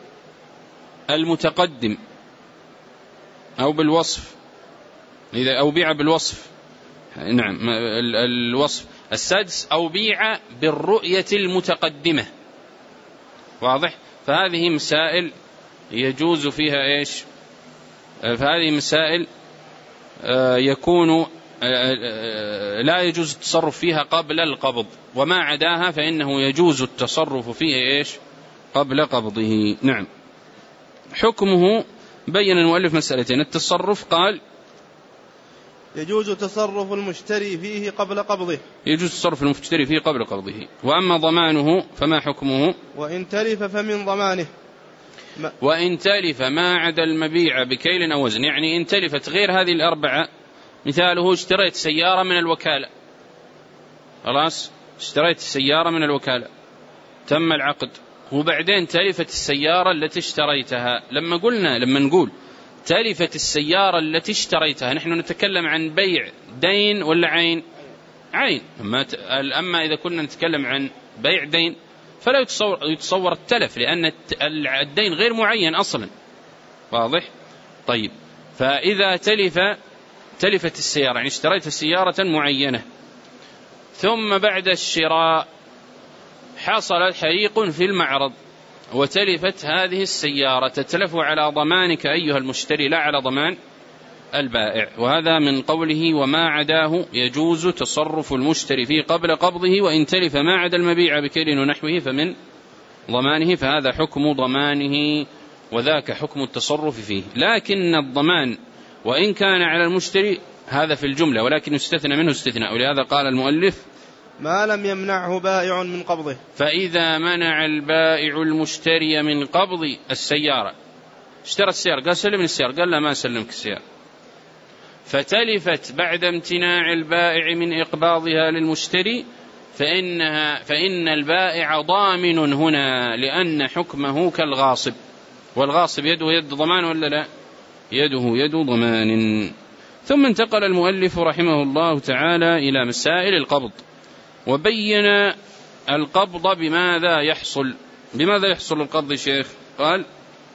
[SPEAKER 1] المتقدم أو بالوصف، إذا أو بيع بالوصف، نعم الوصف السادس، أو بيع بالرؤية المتقدمة، واضح؟ فهذه مسائل يجوز فيها إيش؟ فهذه مسائل يكون لا يجوز التصرف فيها قبل القبض، وما عداها فإنه يجوز التصرف فيه إيش؟ قبل قبضه. نعم. حكمه بين المؤلف مسألتين. التصرف قال
[SPEAKER 2] يجوز تصرف المشتري فيه قبل قبضه،
[SPEAKER 1] يجوز تصرف المشتري فيه قبل قبضه. وأما ضمانه فما حكمه؟
[SPEAKER 2] وإن تلف فمن ضمانه.
[SPEAKER 1] وإن تلف ما عدا المبيع بكيل أو وزن، يعني إن تلفت غير هذه الأربعة، مثاله اشتريت سيارة من الوكالة، خلاص اشتريت السيارة من الوكالة، تم العقد، وبعدين تلفت السيارة التي اشتريتها. لما نقول تلفت السيارة التي اشتريتها، نحن نتكلم عن بيع دين ولا عين؟ عين. أما إذا كنا نتكلم عن بيع دين فلا يتصور التلف، لأن الدين غير معين أصلا، واضح؟ طيب، فإذا تلفت السيارة، يعني اشتريت سيارة معينة ثم بعد الشراء حصل حريق في المعرض وتلفت هذه السيارة، تتلف على ضمانك أيها المشتري لا على ضمان البائع. وهذا من قوله وما عداه يجوز تصرف المشتري فيه قبل قبضه، وإن تلف ما عدا المبيع بكيل ونحوه فمن ضمانه، فهذا حكم ضمانه وذاك حكم التصرف فيه. لكن الضمان وإن كان على المشتري هذا في الجملة، ولكن يستثنى منه استثناء، ولهذا قال المؤلف
[SPEAKER 2] ما لم يمنعه بائع من قبضه.
[SPEAKER 1] فإذا منع البائع المشتري من قبض السيارة، اشترى السيارة قال سلمني السيارة، قال لا ما سلمك السيارة، فتلفت بعد امتناع البائع من إقباضها للمشتري، فإن البائع ضامن هنا، لأن حكمه كالغاصب، والغاصب يده يد ضمان ولا لا؟ يده يد ضمان. ثم انتقل المؤلف رحمه الله تعالى إلى مسائل القبض، وبين القبض بماذا يحصل. بماذا يحصل القبض شيخ؟ قال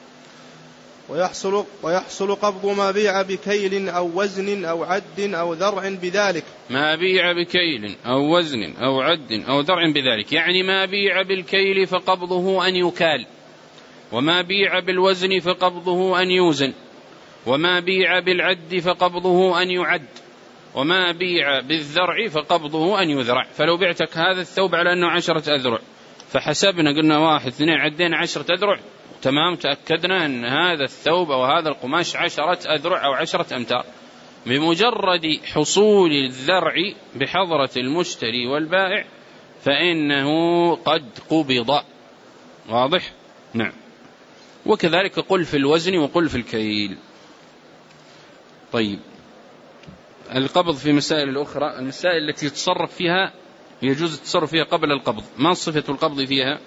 [SPEAKER 2] ويحصل قبض ما بيع بكيل أو وزن أو عد أو ذرع بذلك.
[SPEAKER 1] ما بيع بكيل أو وزن أو عد أو ذرع بذلك، يعني ما بيع بالكيل فقبضه أن يكال، وما بيع بالوزن فقبضه أن يوزن، وما بيع بالعد فقبضه أن يعد، وما بيع بالذرع فقبضه أن يذرع. فلو بعتك هذا الثوب على أنه 10 أذرع، فحسبنا قلنا 1 2 عدينا 10 أذرع، تمام، تأكدنا أن هذا الثوب أو هذا القماش 10 أذرع أو 10 أمتار، بمجرد حصول الذرع بحضرة المشتري والبائع فإنه قد قبض، واضح؟ نعم. وكذلك قل في الوزن وقل في الكيل. طيب، القبض في مسائل الأخرى، المسائل التي يتصرف فيها يجوز التصرف فيها قبل القبض، ما صفة القبض فيها؟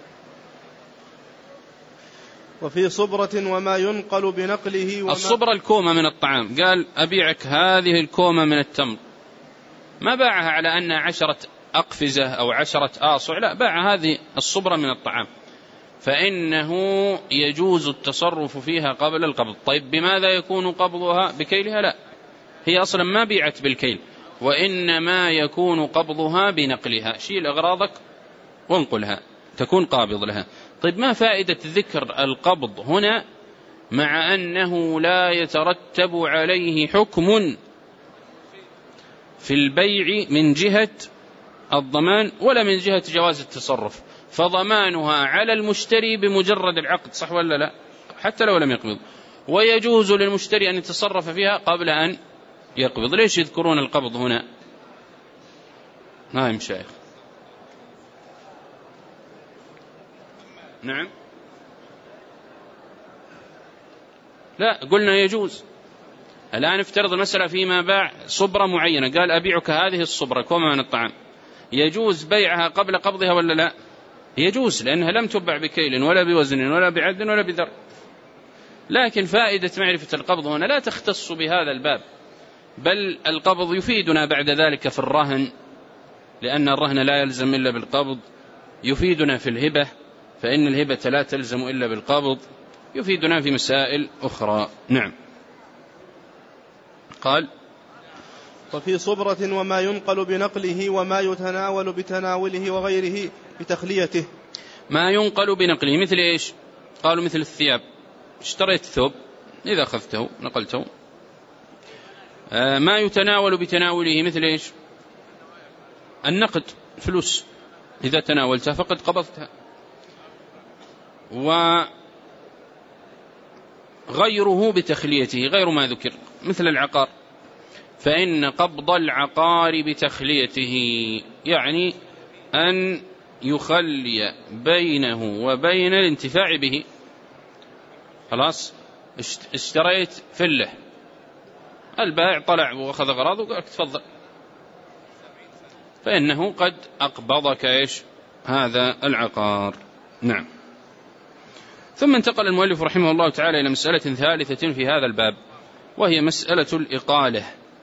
[SPEAKER 2] وفي صبرة وما ينقل بنقله.
[SPEAKER 1] الصبرة الكومة من الطعام، قال أبيعك هذه الكومة من التمر، ما باعها على أن 10 أقفزة أو 10 آصع، لا، باع هذه الصبرة من الطعام. فإنه يجوز التصرف فيها قبل القبض. طيب بماذا يكون قبضها؟ بكيلها؟ لا، هي أصلا ما بيعت بالكيل، وإنما يكون قبضها بنقلها. شيل أغراضك وانقلها تكون قابض لها. طيب ما فائدة ذكر القبض هنا مع أنه لا يترتب عليه حكم في البيع من جهة الضمان ولا من جهة جواز التصرف؟ فضمانها على المشتري بمجرد العقد، صح ولا لا؟ حتى لو لم يقبض، ويجوز للمشتري أن يتصرف فيها قبل أن يقبض. ليش يذكرون القبض هنا؟ نعم شيخ. نعم، لا قلنا يجوز. الآن افترض المسألة فيما باع صبرة معينة، قال أبيعك هذه الصبرة كومة من الطعام، يجوز بيعها قبل قبضها ولا لا؟ يجوز، لأنها لم تبع بكيل ولا بوزن ولا بعد ولا بذر. لكن فائدة معرفة القبض هنا لا تختص بهذا الباب، بل القبض يفيدنا بعد ذلك في الرهن، لأن الرهن لا يلزم إلا بالقبض. يفيدنا في الهبة، فإن الهبة لا تلزم إلا بالقبض. يفيدنا في مسائل أخرى. نعم. قال:
[SPEAKER 2] وفي صبرة وما ينقل بنقله وما يتناول بتناوله وغيره بتخليته.
[SPEAKER 1] ما ينقل بنقله مثل إيش؟ قالوا مثل الثياب، اشتريت ثوب إذا أخذته نقلته. ما يتناول بتناوله مثل إيش؟ النقد، فلوس إذا تناولتها فقد قبضتها. وغيره بتخليته، غير ما ذكر مثل العقار، فإن قبض العقار بتخليته يعني أن يخلي بينه وبين الانتفاع به. خلاص اشتريت فله، البائع طلع وأخذ أغراضه وقال تفضل، فإنه قد أقبضك إيش؟ هذا العقار. نعم. ثم انتقل المؤلف رحمه الله تعالى إلى مسألة ثالثة في هذا الباب، وهي مسألة الإقالة.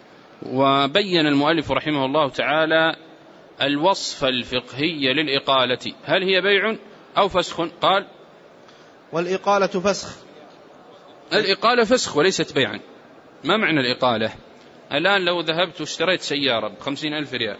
[SPEAKER 1] وبين المؤلف رحمه الله تعالى الوصف الفقهي للإقالة، هل هي بيع أو فسخ؟ قال:
[SPEAKER 2] والإقالة فسخ.
[SPEAKER 1] الإقالة فسخ وليست بيعا. ما معنى الإقالة؟ الآن لو ذهبت واشتريت سيارة ب50,000 ريال،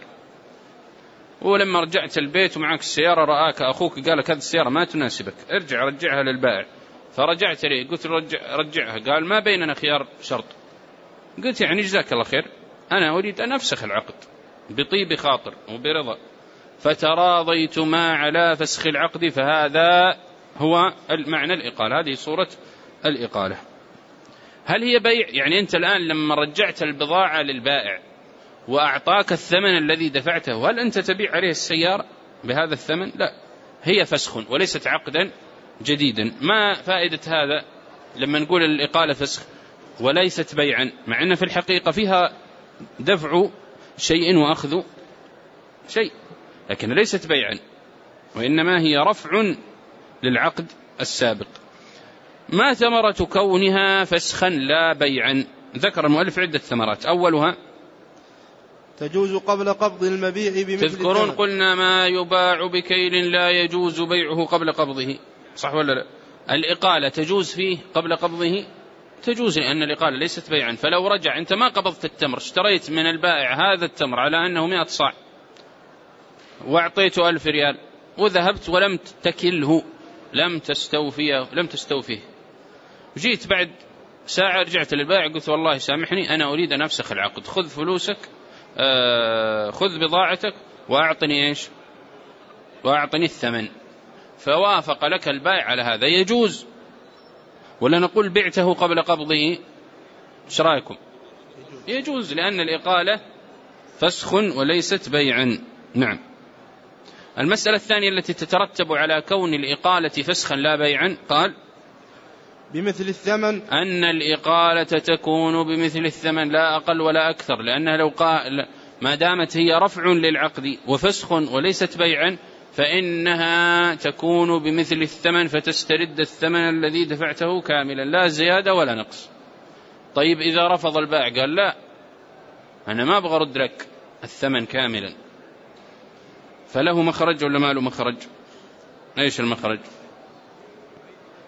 [SPEAKER 1] ولما رجعت البيت ومعك السيارة رآك أخوك قال لك هذه السيارة ما تناسبك، رجعها للبائع. فرجعت ليه قلت رجعها، قال ما بيننا خيار شرط. قلت يعني جزاك الله خير، أنا أريد أن أفسخ العقد بطيب خاطر وبرضا، فتراضيتما على فسخ العقد، فهذا هو المعنى الإقالة. هذه صورة الإقالة. هل هي بيع؟ يعني أنت الآن لما رجعت البضاعة للبائع وأعطاك الثمن الذي دفعته، هل أنت تبيع عليه السيارة بهذا الثمن؟ لا، هي فسخ وليست عقدا جديدا. ما فائدة هذا لما نقول الإقالة فسخ وليست بيعا، مع أن في الحقيقة فيها دفع شيء وأخذ شيء، لكن ليست بيعا، وإنما هي رفع للعقد السابق. ما ثمرة كونها فسخا لا بيعا؟ ذكر المؤلف عدة ثمرات. أولها
[SPEAKER 2] تجوز قبل قبض المبيع بمثل
[SPEAKER 1] تذكرون
[SPEAKER 2] الثمن.
[SPEAKER 1] قلنا ما يباع بكيل لا يجوز بيعه قبل قبضه، صح ولا لا؟ الإقالة تجوز فيه قبل قبضه؟ تجوز، لأن الإقالة ليست بيعا. فلو رجع أنت ما قبضت التمر، اشتريت من البائع هذا التمر على أنه 100 صاع وأعطيته 1000 ريال، وذهبت ولم تكله، لم تستوفيه، وجيت بعد ساعة رجعت للبائع قلت والله سامحني أنا أريد أن أفسخ العقد، خذ فلوسك، خذ بضاعتك وأعطني إيش؟ وأعطني الثمن. فوافق لك البائع على هذا، يجوز ولا نقول بعته قبل قبضه؟ ايش رايكم؟ يجوز، لأن الإقالة فسخ وليست بيعا. نعم. المسألة الثانية التي تترتب على كون الإقالة فسخا لا بيعا، قال
[SPEAKER 2] بمثل الثمن،
[SPEAKER 1] أن الإقالة تكون بمثل الثمن لا أقل ولا أكثر، لأنها لو قال ما دامت هي رفع للعقد وفسخ وليست بيعا فإنها تكون بمثل الثمن، فتسترد الثمن الذي دفعته كاملا لا زيادة ولا نقص. طيب إذا رفض البائع قال لا أنا ما أبغى أرد لك الثمن كاملا، فله مخرج ولا ما له مخرج؟ إيش المخرج؟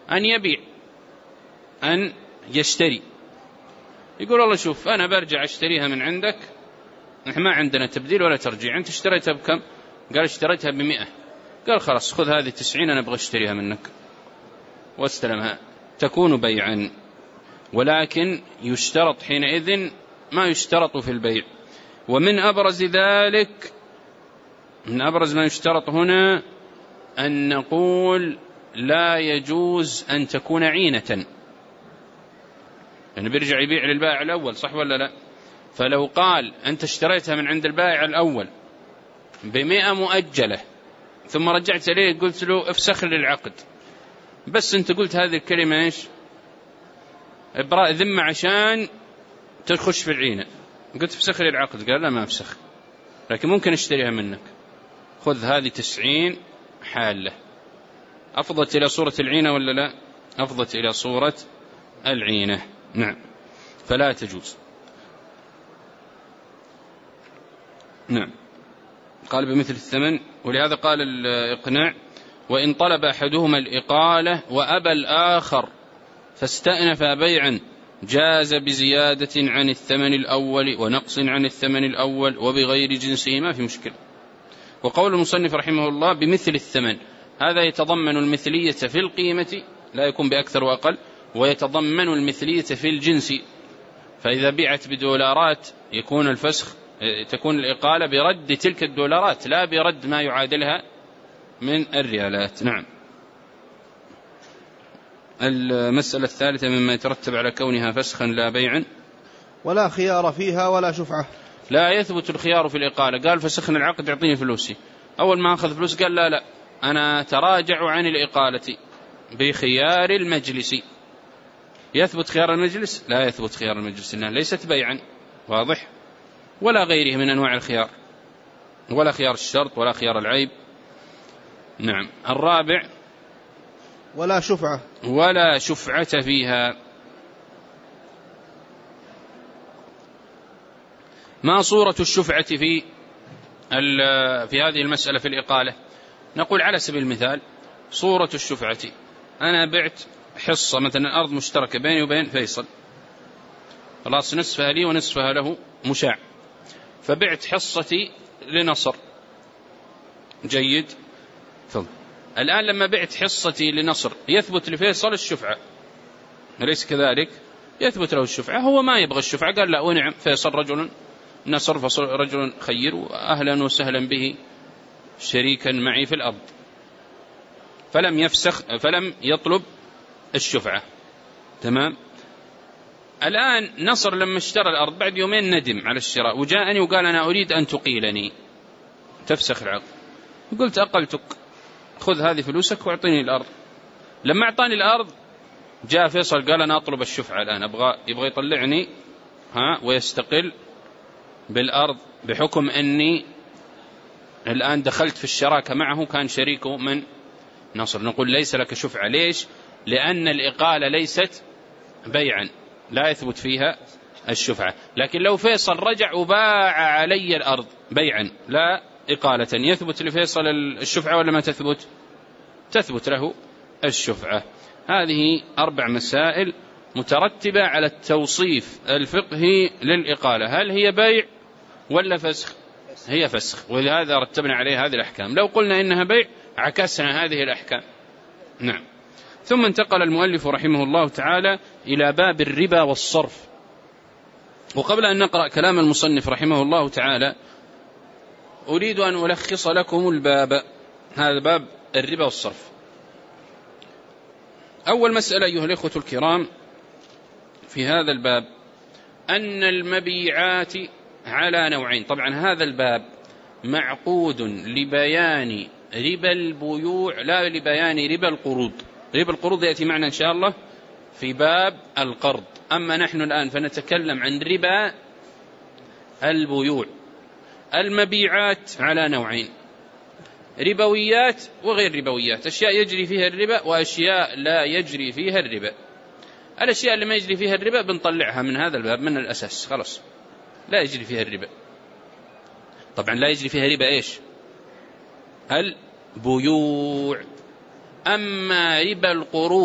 [SPEAKER 1] أن يبيع أن يشتري، يقول والله شوف أنا برجع أشتريها من عندك، نحن ما عندنا تبديل ولا ترجيع، أنت اشتريتها بكم؟ قال اشتريتها ب100. قال خلاص خذ هذه 90 أنا أبغى أشتريها منك، واستلمها، تكون بيعا. ولكن يشترط حينئذ ما يشترط في البيع. ومن أبرز ذلك، من أبرز ما يشترط هنا أن نقول لا يجوز أن تكون عينة، يعني بيرجع يبيع للبائع الأول، صح ولا لا؟ فلو قال أنت اشتريتها من عند البائع الأول ب100 مؤجلة، ثم رجعت إليه قلت له افسخ لي العقد، بس أنت قلت هذه الكلمة إيش؟ إبراء ذمة عشان تخش في العينة، قلت افسخ لي العقد، قال لا ما افسخ، لكن ممكن اشتريها منك، خذ هذه 90 حالة. أفضت إلى صورة العينة ولا لا؟ أفضت إلى صورة العينة، نعم، فلا تجوز. نعم، قال بمثل الثمن. ولهذا قال الإقناع: وإن طلب أحدهما الإقالة وأبى الآخر فاستأنف بيعا جاز بزيادة عن الثمن الأول ونقص عن الثمن الأول وبغير جنسه، ما في مشكلة. وقول المصنف رحمه الله بمثل الثمن، هذا يتضمن المثلية في القيمة، لا يكون بأكثر وأقل، ويتضمن المثلية في الجنس، فإذا بيعت بدولارات يكون الفسخ، تكون الإقالة برد تلك الدولارات لا برد ما يعادلها من الريالات. نعم. المسألة الثالثة مما يترتب على كونها فسخا لا بيعا:
[SPEAKER 2] ولا خيار فيها ولا شفعة.
[SPEAKER 1] لا يثبت الخيار في الإقالة. قال فسخنا العقد يعطيني فلوسي، أول ما أخذ فلوس قال لا أنا تراجع عن الإقالة بخيار المجلس. يثبت خيار المجلس؟ لا يثبت خيار المجلس، إنها ليست بيعا، واضح، ولا غيره من أنواع الخيار، ولا خيار الشرط ولا خيار العيب. نعم. الرابع:
[SPEAKER 2] ولا شفعة.
[SPEAKER 1] ولا شفعة فيها. ما صورة الشفعة في هذه المسألة في الإقالة؟ نقول على سبيل المثال صورة الشفعة: أنا بعت حصة مثلا أرض مشتركة بيني وبين فيصل، خلاص نصفها لي ونصفها له مشاع، فبعت حصتي لنصر. جيد. فضل. الآن لما بعت حصتي لنصر يثبت لفيصل الشفعة، أليس كذلك؟ يثبت له الشفعة، هو ما يبغى الشفعة، قال لا ونعم فيصل رجل نصر رجل خير وأهلا وسهلا به شريكا معي في الأرض، فلم يفسخ، فلم يطلب الشفعة. تمام. الآن نصر لما اشترى الأرض بعد يومين ندم على الشراء وجاءني وقال أنا أريد أن تقيلني، تفسخ العقد. قلت أقلتك، خذ هذه فلوسك واعطيني الأرض. لما أعطاني الأرض جاء فيصل قال أنا أطلب الشفعة الآن، يبغى يطلعني ويستقل بالأرض بحكم أني الآن دخلت في الشراكة معه، كان شريكه من نصر. نقول ليس لك شفعة. ليش؟ لأن الإقالة ليست بيعا، لا يثبت فيها الشفعة. لكن لو فيصل رجع وباع علي الأرض بيعا لا إقالة، يثبت لفيصل الشفعة ولا ما تثبت؟ تثبت له الشفعة. هذه 4 مسائل مترتبة على التوصيف الفقهي للإقالة، هل هي بيع ولا فسخ؟ هي فسخ، ولهذا رتبنا عليه هذه الأحكام. لو قلنا إنها بيع عكسنا هذه الأحكام. نعم. ثم انتقل المؤلف رحمه الله تعالى إلى باب الربا والصرف. وقبل أن نقرأ كلام المصنف رحمه الله تعالى أريد أن ألخص لكم الباب، هذا باب الربا والصرف. أول مسألة أيها الإخوة الكرام في هذا الباب أن المبيعات على نوعين. طبعا هذا الباب معقود لبيان ربا البيوع لا لبيان ربا القروض. ربا القروض يأتي معنا إن شاء الله في باب القرض، أما نحن الآن فنتكلم عن ربا البيوع. المبيعات على نوعين: ربويات وغير ربويات، أشياء يجري فيها الربا وأشياء لا يجري فيها الربا. الأشياء اللي ما يجري فيها الربا بنطلعها من هذا الباب من الأساس، خلاص لا يجري فيها الربا. طبعا لا يجري فيها ربا إيش؟ البيوع. أما ربا القروض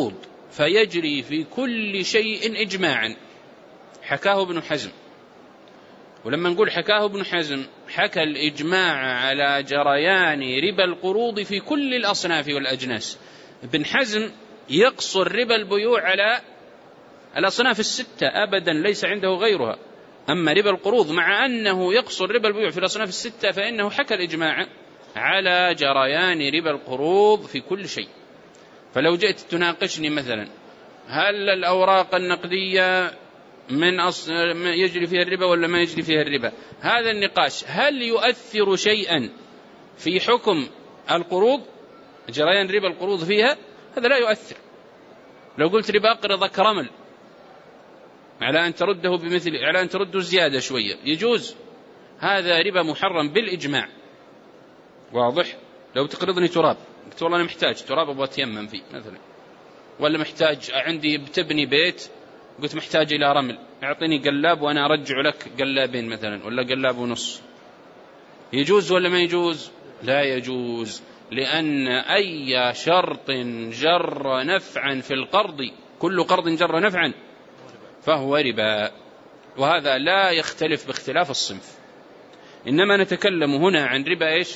[SPEAKER 1] فيجري في كل شيء إجماعا. حكاه ابن حزم، ولما نقول حكاه ابن حزم حكى الإجماع على جريان ربا القروض في كل الأصناف والأجناس. ابن حزم يقصر ربا البيوع على الأصناف الستة أبدا، ليس عنده غيرها. أما ربا القروض مع أنه يقصر ربا البيوع في الأصناف الستة فإنه حكى الإجماع على جريان ربا القروض في كل شيء. فلو جئت تناقشني مثلا هل الأوراق النقدية يجري فيها الربا ولا ما يجري فيها الربا، هذا النقاش هل يؤثر شيئا في حكم القروض، جريان ربا القروض فيها؟ هذا لا يؤثر. لو قلت ربا أقرضك رمل على أن ترده بمثل، على أن ترده زيادة شوية، يجوز، هذا ربا محرم بالإجماع. واضح؟ لو تقرضني تراب، قلت والله أنا محتاج تراب أبغى أتيمم فيه مثلا، ولا محتاج عندي بتبني بيت، قلت محتاج إلى رمل، أعطيني قلاب وأنا أرجع لك قلابين مثلا ولا قلاب ونص، يجوز ولا ما يجوز؟ لا يجوز، لأن أي شرط جر نفعا في القرض، كل قرض جر نفعا فهو ربا، وهذا لا يختلف باختلاف الصنف. إنما نتكلم هنا عن ربا إيش؟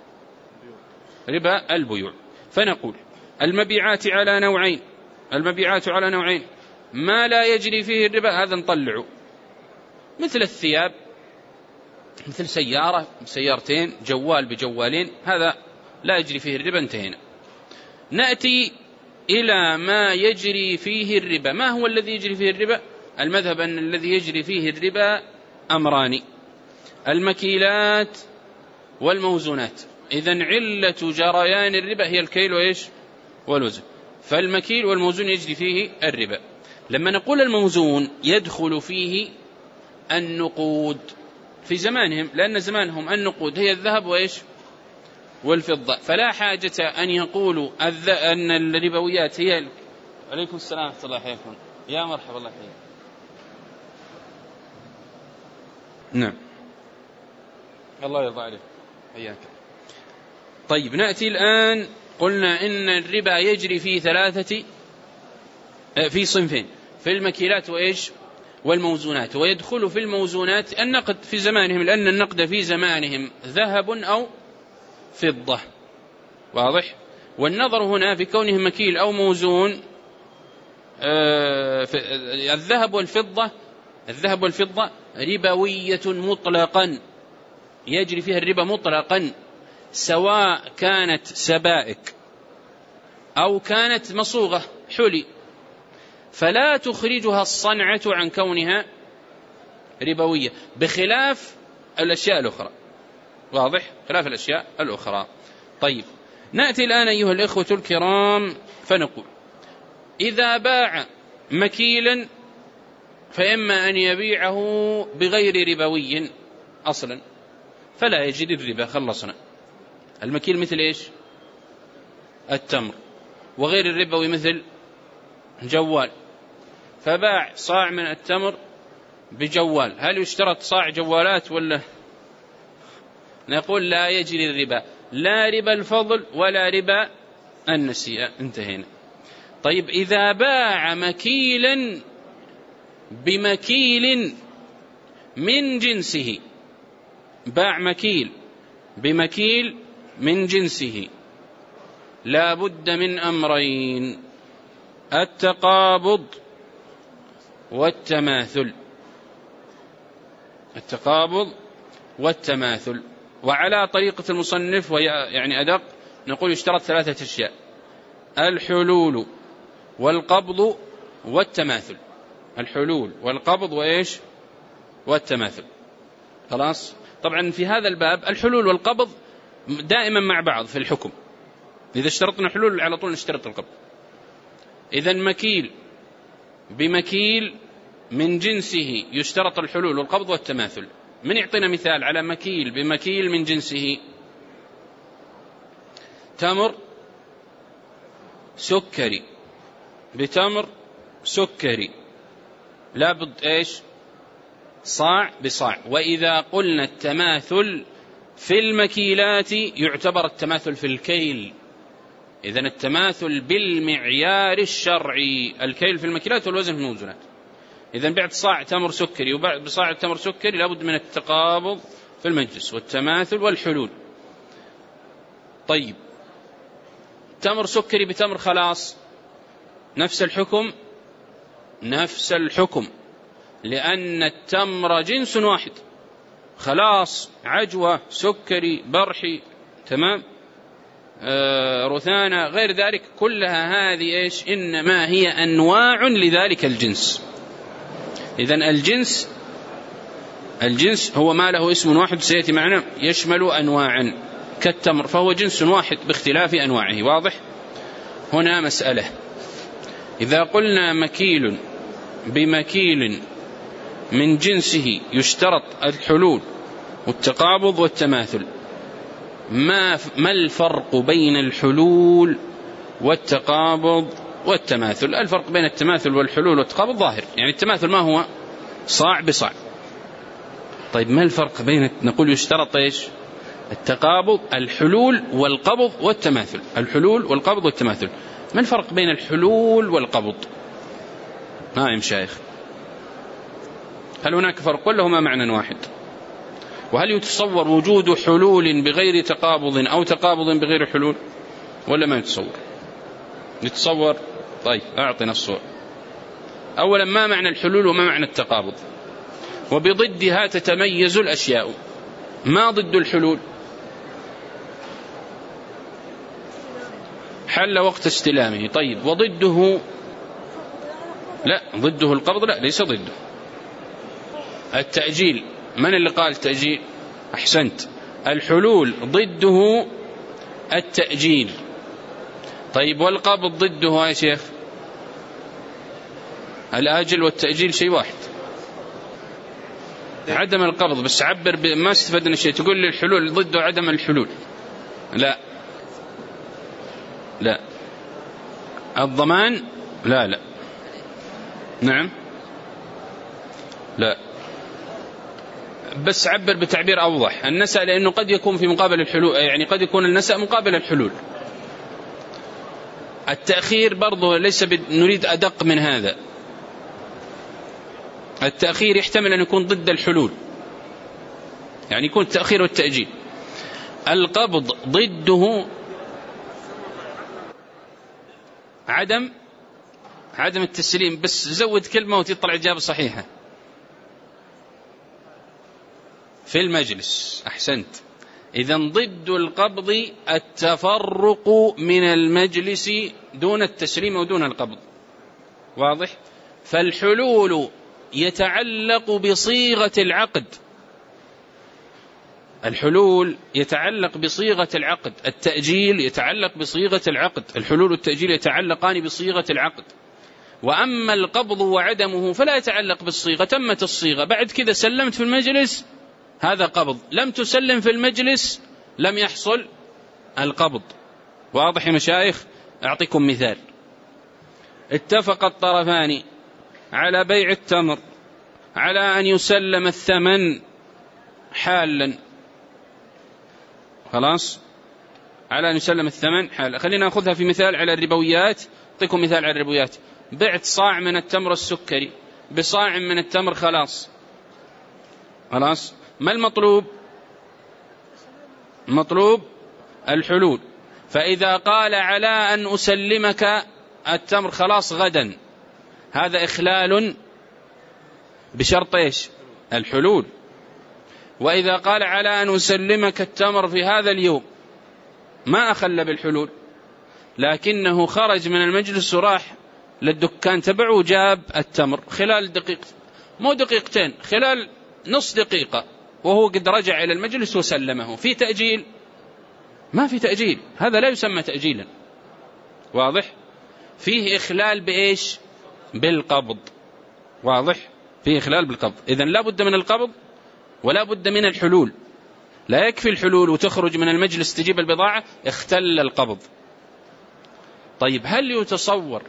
[SPEAKER 1] ربا البيوع. فنقول المبيعات على نوعين، المبيعات على نوعين، ما لا يجري فيه الربا هذا نطلعه، مثل الثياب، مثل سيارة بسيارتين، جوال بجوالين، هذا لا يجري فيه الربا، انتهينا. نأتي إلى ما يجري فيه الربا. ما هو الذي يجري فيه الربا؟ المذهب أن الذي يجري فيه الربا أمران: المكيلات والموزونات. إذن علة جريان الربا هي الكيل وإيش؟ والوزن. فالمكيل والموزون يجري فيه الربا. لما نقول الموزون يدخل فيه النقود في زمانهم، لأن زمانهم النقود هي الذهب وإيش؟ والفضة، فلا حاجة أن يقولوا أن الربويات هي. عليكم السلام ورحمة الله وبركاته. يا مرحبا، الله يحييك. نعم، الله يرضى عليك، حياك. طيب، نأتي الآن، قلنا إن الربا يجري في صنفين، في المكيلات وإيش؟ والموزونات. ويدخل في الموزونات النقد في زمانهم، لأن النقد في زمانهم ذهب أو فضة. واضح؟ والنظر هنا في كونه مكيل أو موزون، الذهب والفضة ربوية مطلقا، يجري فيها الربا مطلقا، سواء كانت سبائك أو كانت مصوغة حلي، فلا تخرجها الصنعة عن كونها ربوية، بخلاف الأشياء الأخرى. واضح؟ خلاف الأشياء الأخرى. طيب، نأتي الآن أيها الإخوة الكرام فنقول: إذا باع مكيلا فإما أن يبيعه بغير ربوي أصلا فلا يجري الربا، خلصنا. المكيل مثل إيش؟ التمر، وغير الربوي مثل جوال، فباع صاع من التمر بجوال، هل يشترط صاع جوالات ولا؟ نقول لا يجري الربا، لا ربا الفضل ولا ربا النسيئة، انتهينا. طيب، إذا باع مكيلا بمكيل من جنسه، باع مكيل بمكيل من جنسه، لا بد من أمرين: التقابض والتماثل. التقابض والتماثل. وعلى طريقة المصنف وهي يعني أدق، نقول يشترط 3 أشياء: الحلول والقبض والتماثل. الحلول والقبض وإيش؟ والتماثل. خلاص؟ طبعا في هذا الباب الحلول والقبض دائما مع بعض في الحكم، إذا اشترطنا حلول على طول نشترط القبض. إذن مكيل بمكيل من جنسه يشترط الحلول والقبض والتماثل. من يعطينا مثال على مكيل بمكيل من جنسه؟ تمر سكري بتمر سكري، لابد إيش؟ صاع بصاع. وإذا قلنا التماثل في المكيلات يعتبر التماثل في الكيل، إذن التماثل بالمعيار الشرعي، الكيل في المكيلات والوزن في الموزونات. إذن بعد صاع تمر سكري وبعد بصاع تمر سكري لابد من التقابض في المجلس والتماثل والحلول. طيب تمر سكري بتمر خلاص نفس الحكم، نفس الحكم، لأن التمر جنس واحد، خلاص عجوة سكري برحي تمام رثانة غير ذلك، كلها هذه إيش؟ إنما هي أنواع لذلك الجنس. إذن الجنس هو ما له اسم واحد سيأتي معنا يشمل أنواعا كالتمر، فهو جنس واحد باختلاف أنواعه. واضح؟ هنا مسألة، إذا قلنا مكيل بمكيل من جنسه يشترط الحلول والتقابض والتماثل، ما الفرق بين الحلول والتقابض والتماثل؟ الفرق بين التماثل والحلول والتقابض ظاهر، يعني التماثل ما هو؟ صاع بصاع. طيب ما الفرق بين نقول يشترط إيش؟ التقابض، الحلول والقبض والتماثل، الحلول والقبض والتماثل، ما الفرق بين الحلول والقبض؟ يا مشايخ، هل هناك فرق ولا هما معنى واحد؟ وهل يتصور وجود حلول بغير تقابض أو تقابض بغير حلول ولا ما يتصور؟ يتصور. طيب أعطنا الصور. أولا ما معنى الحلول وما معنى التقابض؟ وبضدها تتميز الأشياء. ما ضد الحلول؟ حل وقت استلامه. طيب وضده؟ لا، ضده القبض؟ لا، ليس ضده. التأجيل، من اللي قال التأجيل؟ أحسنت، الحلول ضده التأجيل. طيب والقبض ضده يا شيخ؟ الآجل والتأجيل شيء واحد، عدم القبض. بس عبر ما استفدنا شيء، تقول لي الحلول ضده عدم الحلول. لا لا. الضمان؟ لا لا. نعم لا. بس عبر بتعبير أوضح. النسأ لأنه قد يكون في مقابل الحلول، يعني قد يكون النسأ مقابل الحلول. التأخير برضو ليس نريد أدق من هذا. التأخير يحتمل أن يكون ضد الحلول، يعني يكون التأخير والتأجيل. القبض ضده عدم التسليم. بس زود كلمة وتطلع إجابة صحيحة. في المجلس. أحسنت. إذن ضد القبض التفرق من المجلس دون التسليم ودون القبض. واضح؟ فالحلول يتعلق بصيغة العقد، الحلول يتعلق بصيغة العقد، التأجيل يتعلق بصيغة العقد، الحلول والتأجيل يتعلقان بصيغة العقد. وأما القبض وعدمه فلا يتعلق بالصيغة، تمت الصيغة بعد كذا سلمت في المجلس هذا قبض، لم تسلم في المجلس لم يحصل القبض. واضح يا مشايخ؟ أعطيكم مثال. اتفق الطرفان على بيع التمر على أن يسلم الثمن حالا، خلاص، على أن يسلم الثمن حالا. خلينا نأخذها في مثال على الربويات. أعطيكم مثال على الربويات. بعت صاع من التمر السكري بصاع من التمر خلاص، ما المطلوب؟ مطلوب الحلول. فإذا قال على أن أسلمك التمر خلاص غدا، هذا إخلال بشرط إيش؟ الحلول. وإذا قال على أن أسلمك التمر في هذا اليوم، ما أخل بالحلول، لكنه خرج من المجلس وراح للدكان تبعه وجاب التمر خلال دقيقة، مو دقيقتين، خلال نص دقيقة، وهو قد رجع إلى المجلس وسلمه. في تأجيل؟ ما في تأجيل، هذا لا يسمى تأجيلا. واضح؟ فيه إخلال بإيش؟ بالقبض. واضح؟ فيه إخلال بالقبض. إذن لا بد من القبض ولا بد من الحلول. لا يكفي الحلول وتخرج من المجلس تجيب البضاعة، اختل القبض. طيب هل يتصور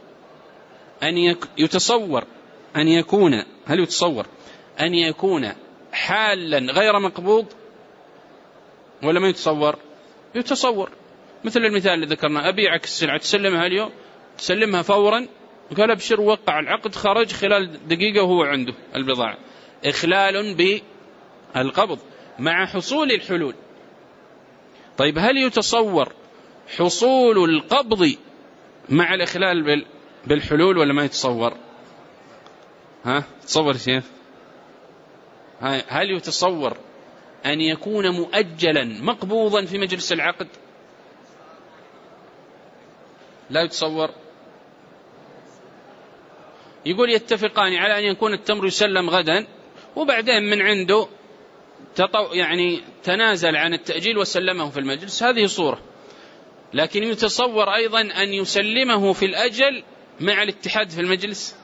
[SPEAKER 1] أن يكون حالا غير مقبوض ولا ما يتصور؟ يتصور. مثل المثال اللي ذكرنا، أبيعك السلعة تسلمها اليوم، تسلمها فورا، قال أبشر، وقع العقد، خرج خلال دقيقة وهو عنده البضاعة. إخلال بالقبض مع حصول الحلول. طيب هل يتصور حصول القبض مع الإخلال بالحلول ولا ما يتصور؟ تصور شيخ، هل يتصور أن يكون مؤجلا مقبوضا في مجلس العقد؟ لا يتصور. يقول يتفقان على أن يكون التمر يسلم غدا، وبعدين من عنده يعني تنازل عن التأجيل وسلمه في المجلس، هذه صورة. لكن يتصور أيضا أن يسلمه في الأجل مع الاتحاد في المجلس.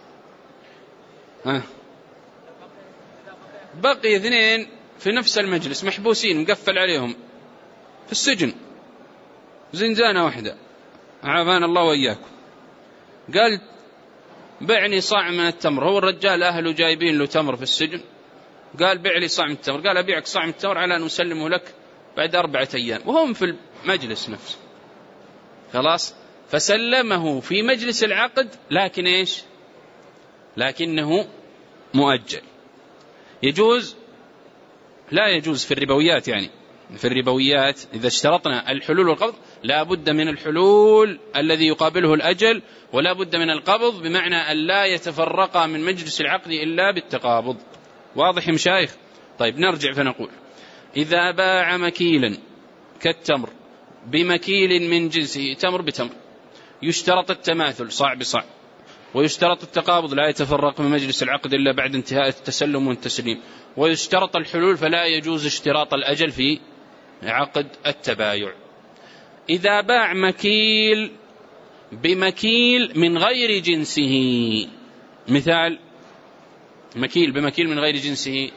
[SPEAKER 1] بقي اثنين في نفس المجلس محبوسين مقفل عليهم في السجن، زنزانة واحدة، عافانا الله وإياكم. قال بعني صاع من التمر، هو الرجال أهله جايبين له تمر في السجن، قال بيع لي صاع من التمر، قال أبيعك صاع من التمر على أن أسلمه لك بعد 4 أيام، وهم في المجلس نفسه. خلاص، فسلمه في مجلس العقد، لكن إيش؟ لكنه مؤجل. يجوز؟ لا يجوز في الربويات. يعني في الربويات إذا اشترطنا الحلول والقبض لا بد من الحلول الذي يقابله الأجل، ولا بد من القبض، بمعنى أن لا يتفرقا من مجلس العقد إلا بالتقابض. واضح مشايخ؟ طيب نرجع فنقول إذا باع مكيلا كالتمر بمكيل من جنسه، تمر بتمر، يشترط التماثل صاع بصاع، ويشترط التقابض لا يتفرق من مجلس العقد إلا بعد انتهاء التسلم والتسليم، ويشترط الحلول فلا يجوز اشتراط الأجل في عقد التبايع. إذا باع مكيل بمكيل من غير جنسه، مثال مكيل بمكيل من غير جنسه،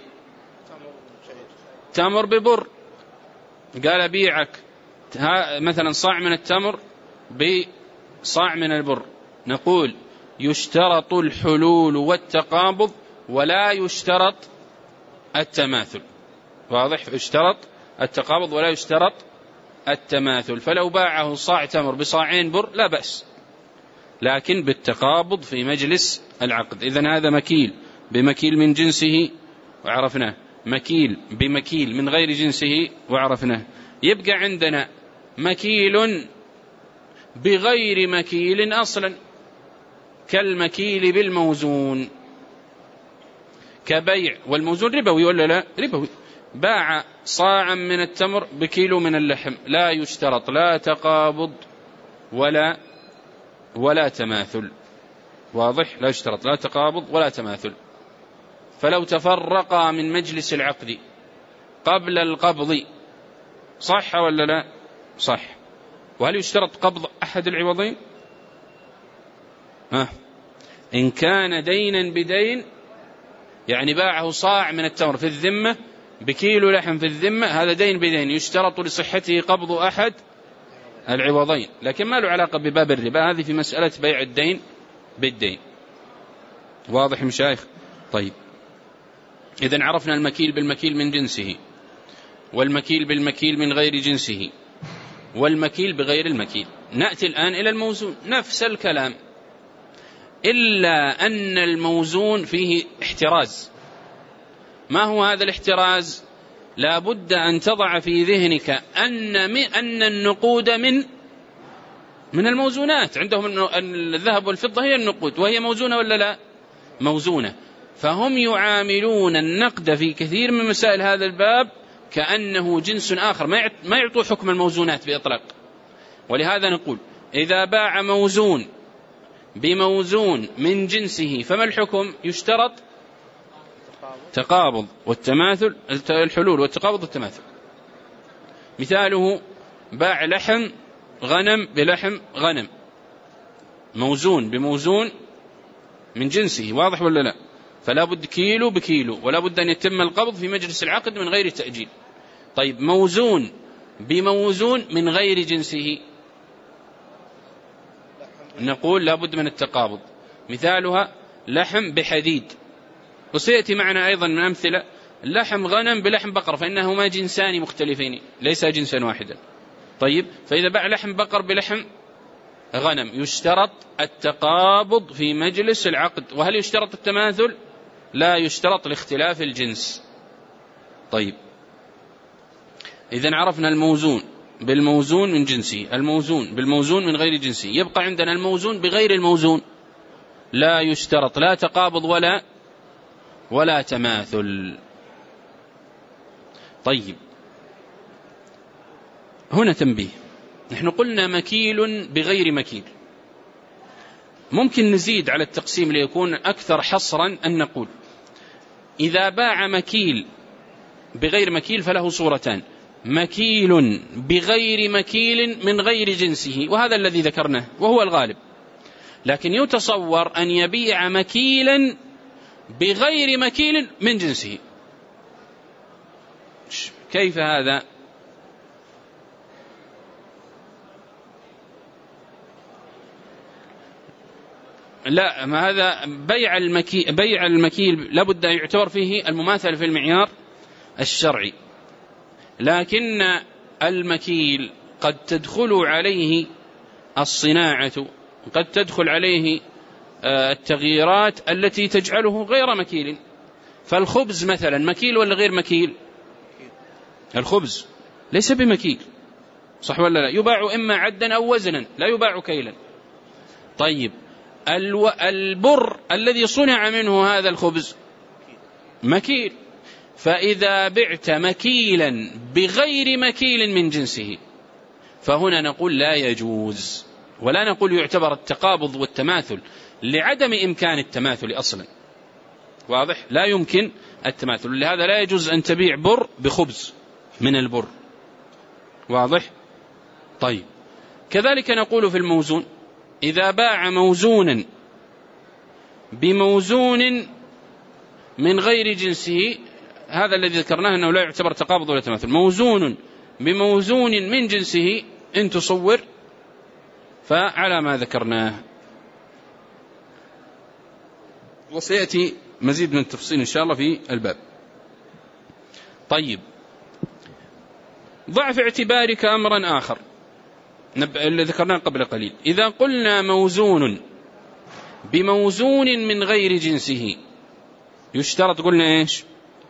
[SPEAKER 1] تمر ببر، قال أبيعك مثلا صاع من التمر بصاع من البر، نقول يشترط الحلول والتقابض ولا يشترط التماثل. واضح؟ يشترط التقابض ولا يشترط التماثل. فلو باعه صاع تمر بصاعين بر لا بأس، لكن بالتقابض في مجلس العقد. إذن هذا مكيل بمكيل من جنسه وعرفناه، مكيل بمكيل من غير جنسه وعرفناه. يبقى عندنا مكيل بغير مكيل أصلا، كالمكيل بالموزون، كبيع، والموزون ربوي ولا لا؟ ربوي. باع صاعا من التمر بكيلو من اللحم، لا يشترط لا تقابض ولا تماثل. واضح؟ لا يشترط لا تقابض ولا تماثل. فلو تفرقا من مجلس العقد قبل القبض صح ولا لا؟ صح. وهل يشترط قبض أحد العوضين؟ إن كان دينا بدين، يعني باعه صاع من التمر في الذمة بكيلو لحم في الذمة، هذا دين بدين، يشترط لصحته قبض أحد العوضين، لكن ما له علاقة بباب الربا، هذه في مسألة بيع الدين بالدين. واضح مشايخ؟ طيب، إذن عرفنا المكيل بالمكيل من جنسه، والمكيل بالمكيل من غير جنسه، والمكيل بغير المكيل. نأتي الآن إلى الموزون، نفس الكلام، إلا أن الموزون فيه احتراز. ما هو هذا الاحتراز؟ لا بد أن تضع في ذهنك أن النقود من الموزونات، عندهم الذهب والفضة هي النقود، وهي موزونة ولا لا؟ موزونة. فهم يعاملون النقد في كثير من مسائل هذا الباب كأنه جنس آخر، ما يعطوا حكم الموزونات بإطلاق. ولهذا نقول إذا باع موزون بموزون من جنسه فما الحكم؟ يشترط تقابض والتماثل، الحلول والتقابض والتماثل. مثاله باع لحم غنم بلحم غنم، موزون بموزون من جنسه، واضح ولا لا؟ فلا بد كيلو بكيلو، ولا بد أن يتم القبض في مجلس العقد من غير تأجيل. طيب موزون بموزون من غير جنسه، نقول لا بد من التقابض. مثالها لحم بحديد، وسيأتي معنا أيضا من أمثلة لحم غنم بلحم بقرة، فإنهما جنسان مختلفين ليس جنسا واحدا. طيب، فإذا باع لحم بقر بلحم غنم يشترط التقابض في مجلس العقد. وهل يشترط التماثل؟ لا يشترط لاختلاف الجنس. طيب، إذن عرفنا الموزون بالموزون من جنسه، الموزون بالموزون من غير جنسه. يبقى عندنا الموزون بغير الموزون، لا يشترط لا تقابض ولا تماثل. طيب، هنا تنبيه، نحن قلنا مكيل بغير مكيل. ممكن نزيد على التقسيم ليكون أكثر حصرا أن نقول إذا باع مكيل بغير مكيل فله صورتان: مكيل بغير مكيل من غير جنسه، وهذا الذي ذكرناه وهو الغالب. لكن يتصور أن يبيع مكيلا بغير مكيل من جنسه. كيف هذا؟ لا، ما هذا بيع المكيل لابد أن يعتبر فيه المماثل في المعيار الشرعي. لكن المكيل قد تدخل عليه الصناعة، قد تدخل عليه التغييرات التي تجعله غير مكيل. فالخبز مثلا مكيل ولا غير مكيل؟ الخبز ليس بمكيل، صح ولا لا؟ يباع إما عدا أو وزنا، لا يباع كيلا. طيب، البر الذي صنع منه هذا الخبز مكيل. فإذا بعت مكيلا بغير مكيل من جنسه فهنا نقول لا يجوز، ولا نقول يعتبر التقابض والتماثل لعدم إمكان التماثل أصلا. واضح؟ لا يمكن التماثل، لهذا لا يجوز أن تبيع بر بخبز من البر. واضح؟ طيب، كذلك نقول في الموزون: إذا باع موزونا بموزون من غير جنسه، هذا الذي ذكرناه أنه لا يعتبر تقابض ولا تماثل. موزون بموزون من جنسه إن تصور فعلى ما ذكرناه. وسيأتي مزيد من التفصيل إن شاء الله في الباب. طيب، ضع في اعتبارك أمرا آخر اللي ذكرناه قبل قليل. إذا قلنا موزون بموزون من غير جنسه يشترط، قلنا إيش؟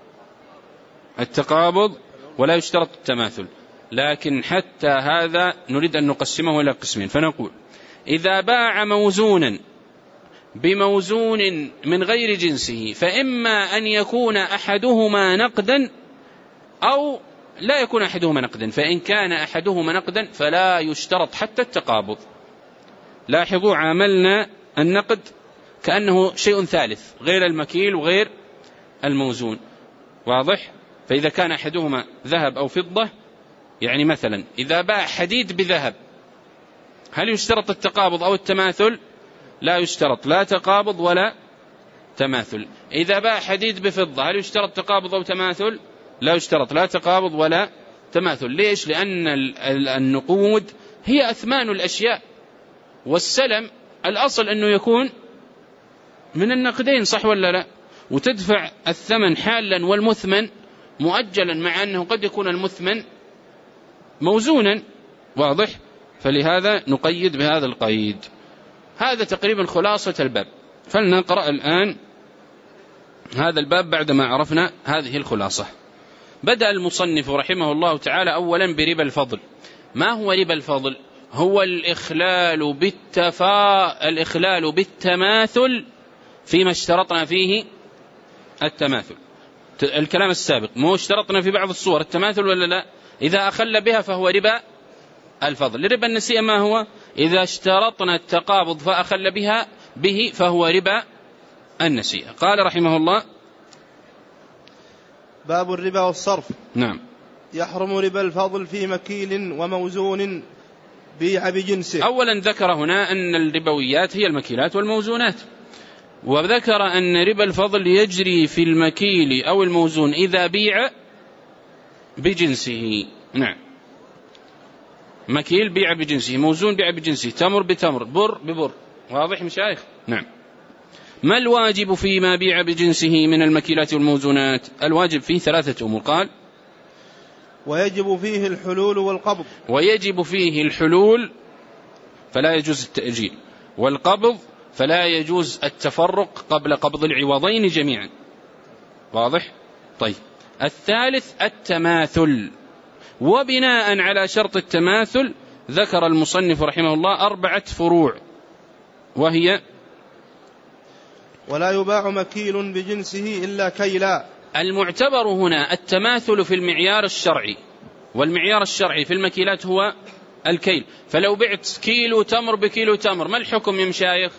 [SPEAKER 1] التقابض ولا يشترط التماثل. لكن حتى هذا نريد أن نقسمه إلى قسمين، فنقول: إذا باع موزونا بموزون من غير جنسه فإما أن يكون أحدهما نقدا أو لا يكون أحدهما نقدا. فإن كان أحدهما نقدا فلا يشترط حتى التقابض. لاحظوا، عاملنا النقد كأنه شيء ثالث غير المكيل وغير الموزون. واضح؟ فإذا كان أحدهما ذهب أو فضة، يعني مثلا إذا باع حديد بذهب هل يشترط التقابض أو التماثل؟ لا يشترط لا تقابض ولا تماثل. إذا باع حديد بفضة هل يشترط تقابض أو تماثل؟ لا يشترط لا تقابض ولا تماثل. ليش؟ لأن النقود هي أثمان الأشياء، والسلم الأصل أنه يكون من النقدين، صح ولا لا؟ وتدفع الثمن حالا والمثمن مؤجلا، مع أنه قد يكون المثمن موزونا. واضح؟ فلهذا نقيد بهذا القيد. هذا تقريبا خلاصة الباب. فلنقرأ الآن هذا الباب بعدما عرفنا هذه الخلاصة. بدأ المصنف رحمه الله تعالى أولا بربا الفضل. ما هو ربا الفضل؟ هو الإخلال بالتماثل فيما اشترطنا فيه التماثل. الكلام السابق مو اشترطنا في بعض الصور التماثل ولا لا؟ إذا أخل بها فهو ربا الفضل. ربا النسيئة ما هو؟ إذا اشترطنا التقابض فأخل به فهو ربا النسيئة. قال رحمه الله:
[SPEAKER 2] باب الربا والصرف.
[SPEAKER 1] نعم.
[SPEAKER 2] يحرم ربا الفضل في مكيل وموزون بيع بجنسه.
[SPEAKER 1] أولا ذكر هنا أن الربويات هي المكيلات والموزونات، وذكر أن ربا الفضل يجري في المكيل أو الموزون إذا بيع بجنسه. نعم، مكيل بيع بجنسه، موزون بيع بجنسه، تمر بتمر، بر ببر. واضح مشايخ؟ نعم. ما الواجب فيما بيع بجنسه من المكيلات والموزونات؟ الواجب فيه 3 أمور. قال:
[SPEAKER 2] ويجب فيه الحلول والقبض.
[SPEAKER 1] ويجب فيه الحلول فلا يجوز التأجيل، والقبض فلا يجوز التفرق قبل قبض العوضين جميعا. واضح؟ طيب، الثالث التماثل. وبناء على شرط التماثل ذكر المصنف رحمه الله 4 فروع، وهي:
[SPEAKER 2] ولا يباع مكيل بجنسه إلا كيلا.
[SPEAKER 1] المعتبر هنا التماثل في المعيار الشرعي، والمعيار الشرعي في المكيلات هو الكيل. فلو بعت كيلو تمر بكيلو تمر، ما الحكم يا مشايخ؟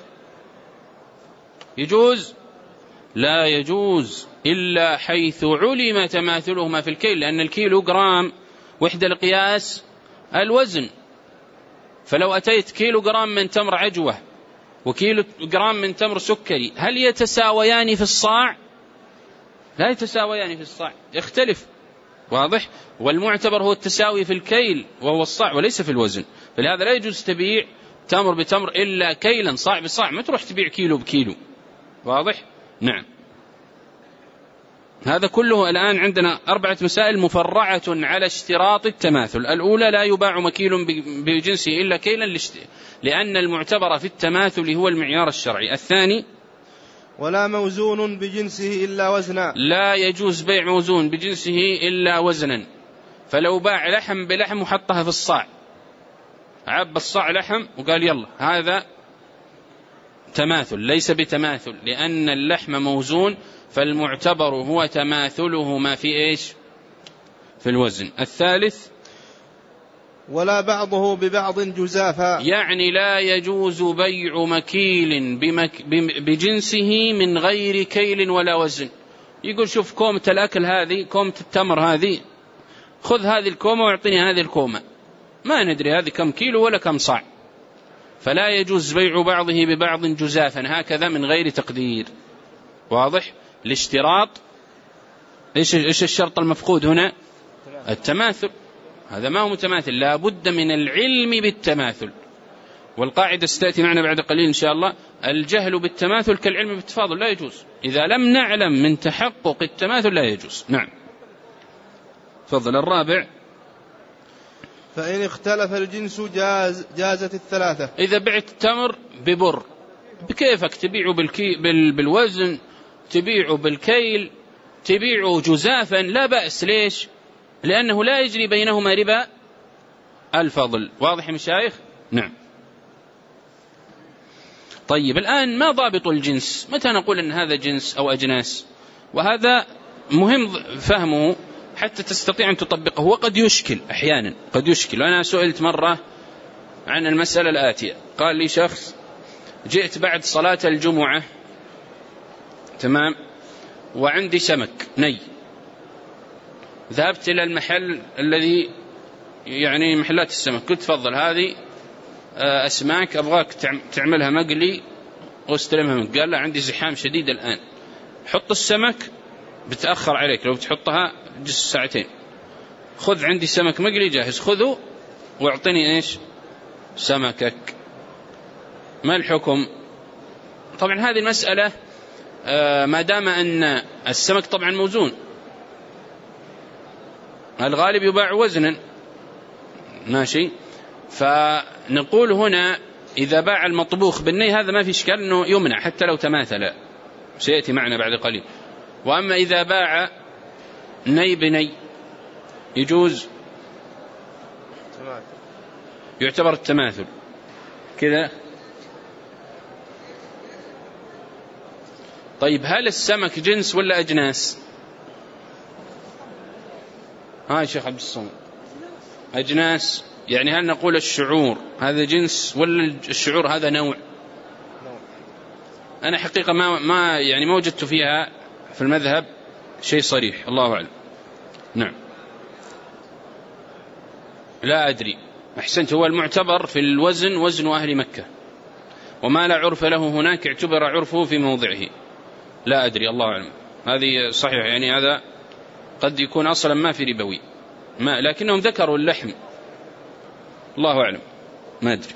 [SPEAKER 1] يجوز؟ لا يجوز إلا حيث علم تماثلهما في الكيل، لأن الكيلو جرام، وحدة القياس الوزن. فلو أتيت كيلو جرام من تمر عجوة وكيلو جرام من تمر سكري، هل يتساويان في الصاع؟ لا يتساويان في الصاع، يختلف. واضح؟ والمعتبر هو التساوي في الكيل وهو الصاع وليس في الوزن. فلهذا لا يجوز تبيع تمر بتمر إلا كيلا، صاع بصاع، ما تروح تبيع كيلو بكيلو. واضح؟ نعم. هذا كله الآن عندنا 4 مسائل مفرعة على اشتراط التماثل. الأولى: لا يباع مكيل بجنسه إلا كيلا، لأن المعتبر في التماثل هو المعيار الشرعي. الثاني:
[SPEAKER 2] ولا موزون بجنسه إلا وزنا. لا
[SPEAKER 1] يجوز بيع موزون بجنسه إلا وزنا. فلو باع لحم بلحم وحطها في الصاع، عب الصاع لحم وقال يلا، هذا تماثل. ليس بتماثل، لأن اللحم موزون، فالمعتبر هو تماثله ما في إيش؟ في الوزن. الثالث:
[SPEAKER 2] ولا بعضه ببعض جزافا.
[SPEAKER 1] يعني لا يجوز بيع مكيل بجنسه من غير كيل ولا وزن. يقول شوف كومة الأكل هذه، كومة التمر هذه، خذ هذه الكومة واعطني هذه الكومة، ما ندري هذه كم كيلو ولا كم صاع. فلا يجوز بيع بعضه ببعض جزافا هكذا من غير تقدير. واضح؟ الاشتراط إيش الشرط المفقود هنا؟ التماثل. هذا ما هو متماثل، لا بد من العلم بالتماثل. والقاعدة ستأتي معنا بعد قليل إن شاء الله: الجهل بالتماثل كالعلم بالتفاضل، لا يجوز. إذا لم نعلم من تحقق التماثل لا يجوز. نعم. تفضل. الرابع:
[SPEAKER 2] فإن اختلف الجنس جازت الثلاثة.
[SPEAKER 1] إذا بعت تمر ببر بكيفك، تبيعه بالوزن، تبيعه بالكيل، تبيعه جزافا، لا بأس. ليش؟ لأنه لا يجري بينهما ربا الفضل. واضح يا مشايخ؟ نعم. طيب، الآن ما ضابط الجنس؟ متى نقول أن هذا جنس أو أجناس؟ وهذا مهم فهمه حتى تستطيع أن تطبقه. وقد يشكل أحيانا، قد يشكل. وأنا سئلت مرة عن المسألة الآتية. قال لي شخص: جئت بعد صلاة الجمعة، تمام، وعندي سمك ني، ذهبت إلى المحل الذي يعني محلات السمك، قلت تفضل هذه أسماك أبغاك تعملها مقلي واستلمها منك. قال لا، عندي زحام شديد الآن، حط السمك، بتأخر عليك لو بتحطها جس ساعتين، خذ عندي سمك مقلي جاهز، خذه واعطني إيش؟ سمكك. ما الحكم؟ طبعا هذه المسألة ما دام أن السمك طبعا موزون، الغالب يباع وزنا، ماشي. فنقول هنا إذا باع المطبوخ بالني هذا ما في إشكال أنه يمنع حتى لو تماثل، سيأتي معنا بعد قليل. وأما إذا باع ني بني يجوز، يعتبر التماثل كذا. طيب، هل السمك جنس ولا أجناس؟ يا شيخ عبد الصمد، أجناس. يعني هل نقول الشعور هذا جنس ولا الشعور هذا نوع؟ أنا حقيقة ما وجدت فيها في المذهب شيء صريح، الله أعلم. نعم، لا أدري. أحسنت. هو المعتبر في الوزن وزن أهل مكة، وما لا عرف له هناك اعتبر عرفه في موضعه. لا أدري، الله أعلم. هذه صحيح، يعني هذا قد يكون أصلا ما في ربوي، لكنهم ذكروا اللحم، الله أعلم، ما أدري.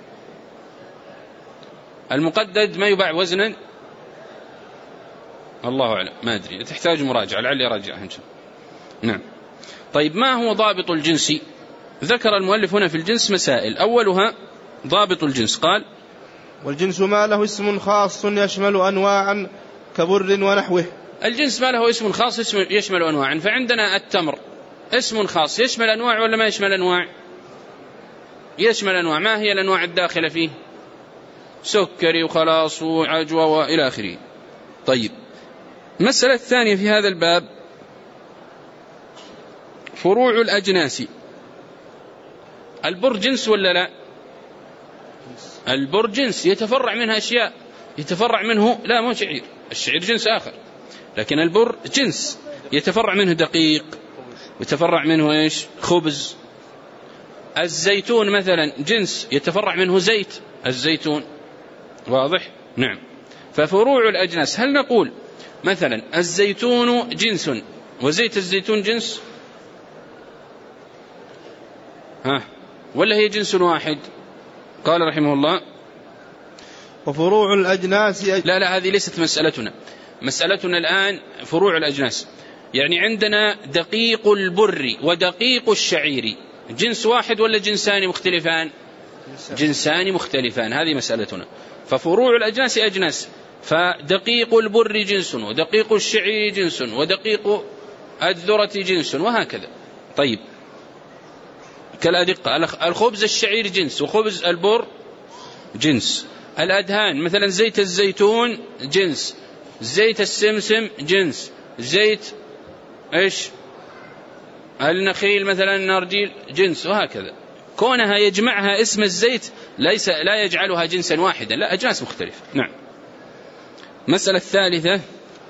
[SPEAKER 1] المقدد ما يباع وزنا، الله أعلم، ما أدري، تحتاج مراجعة، لعلي راجع إن شاء الله. نعم. طيب ما هو ضابط الجنس؟ ذكر المؤلف هنا في الجنس مسائل، أولها ضابط الجنس، قال:
[SPEAKER 2] والجنس ما له اسم خاص يشمل أنواعا كبر ونحوه.
[SPEAKER 1] الجنس ما له اسم خاص يشمل أنواعا، فعندنا التمر اسم خاص يشمل أنواع ولا ما يشمل أنواع؟ يشمل أنواع. ما هي الأنواع الداخلة فيه؟ سكري وخلاص وعجوة وإلى آخره. طيب المسألة الثانية في هذا الباب فروع الأجناس. البر جنس ولا لا؟ البر جنس، يتفرع منها أشياء، يتفرع منه، لا مو شعير، الشعير جنس آخر، لكن البر جنس يتفرع منه دقيق، يتفرع منه إيش؟ خبز. الزيتون مثلا جنس يتفرع منه زيت الزيتون، واضح؟ نعم. ففروع الأجناس، هل نقول مثلا الزيتون جنس وزيت الزيتون جنس؟ ولا هي جنس واحد؟ قال رحمه الله:
[SPEAKER 2] وفروع الأجناس
[SPEAKER 1] لا هذه ليست مسألتنا. مسألتنا الآن فروع الأجناس، يعني عندنا دقيق البر ودقيق الشعير، جنس واحد ولا جنسان مختلفان؟ جنسان مختلفان، هذه مسألتنا. ففروع الأجناس أجناس، فدقيق البر جنس ودقيق الشعير جنس ودقيق الذرة جنس وهكذا. طيب كالأدقة، الخبز الشعير جنس وخبز البر جنس. الأدهان مثلا زيت الزيتون جنس، زيت السمسم جنس، زيت إيش النخيل مثلا النرجيل جنس، وهكذا. كونها يجمعها اسم الزيت لا يجعلها جنسا واحدا، لا، أجناس مختلفة. نعم. مسألة الثالثة: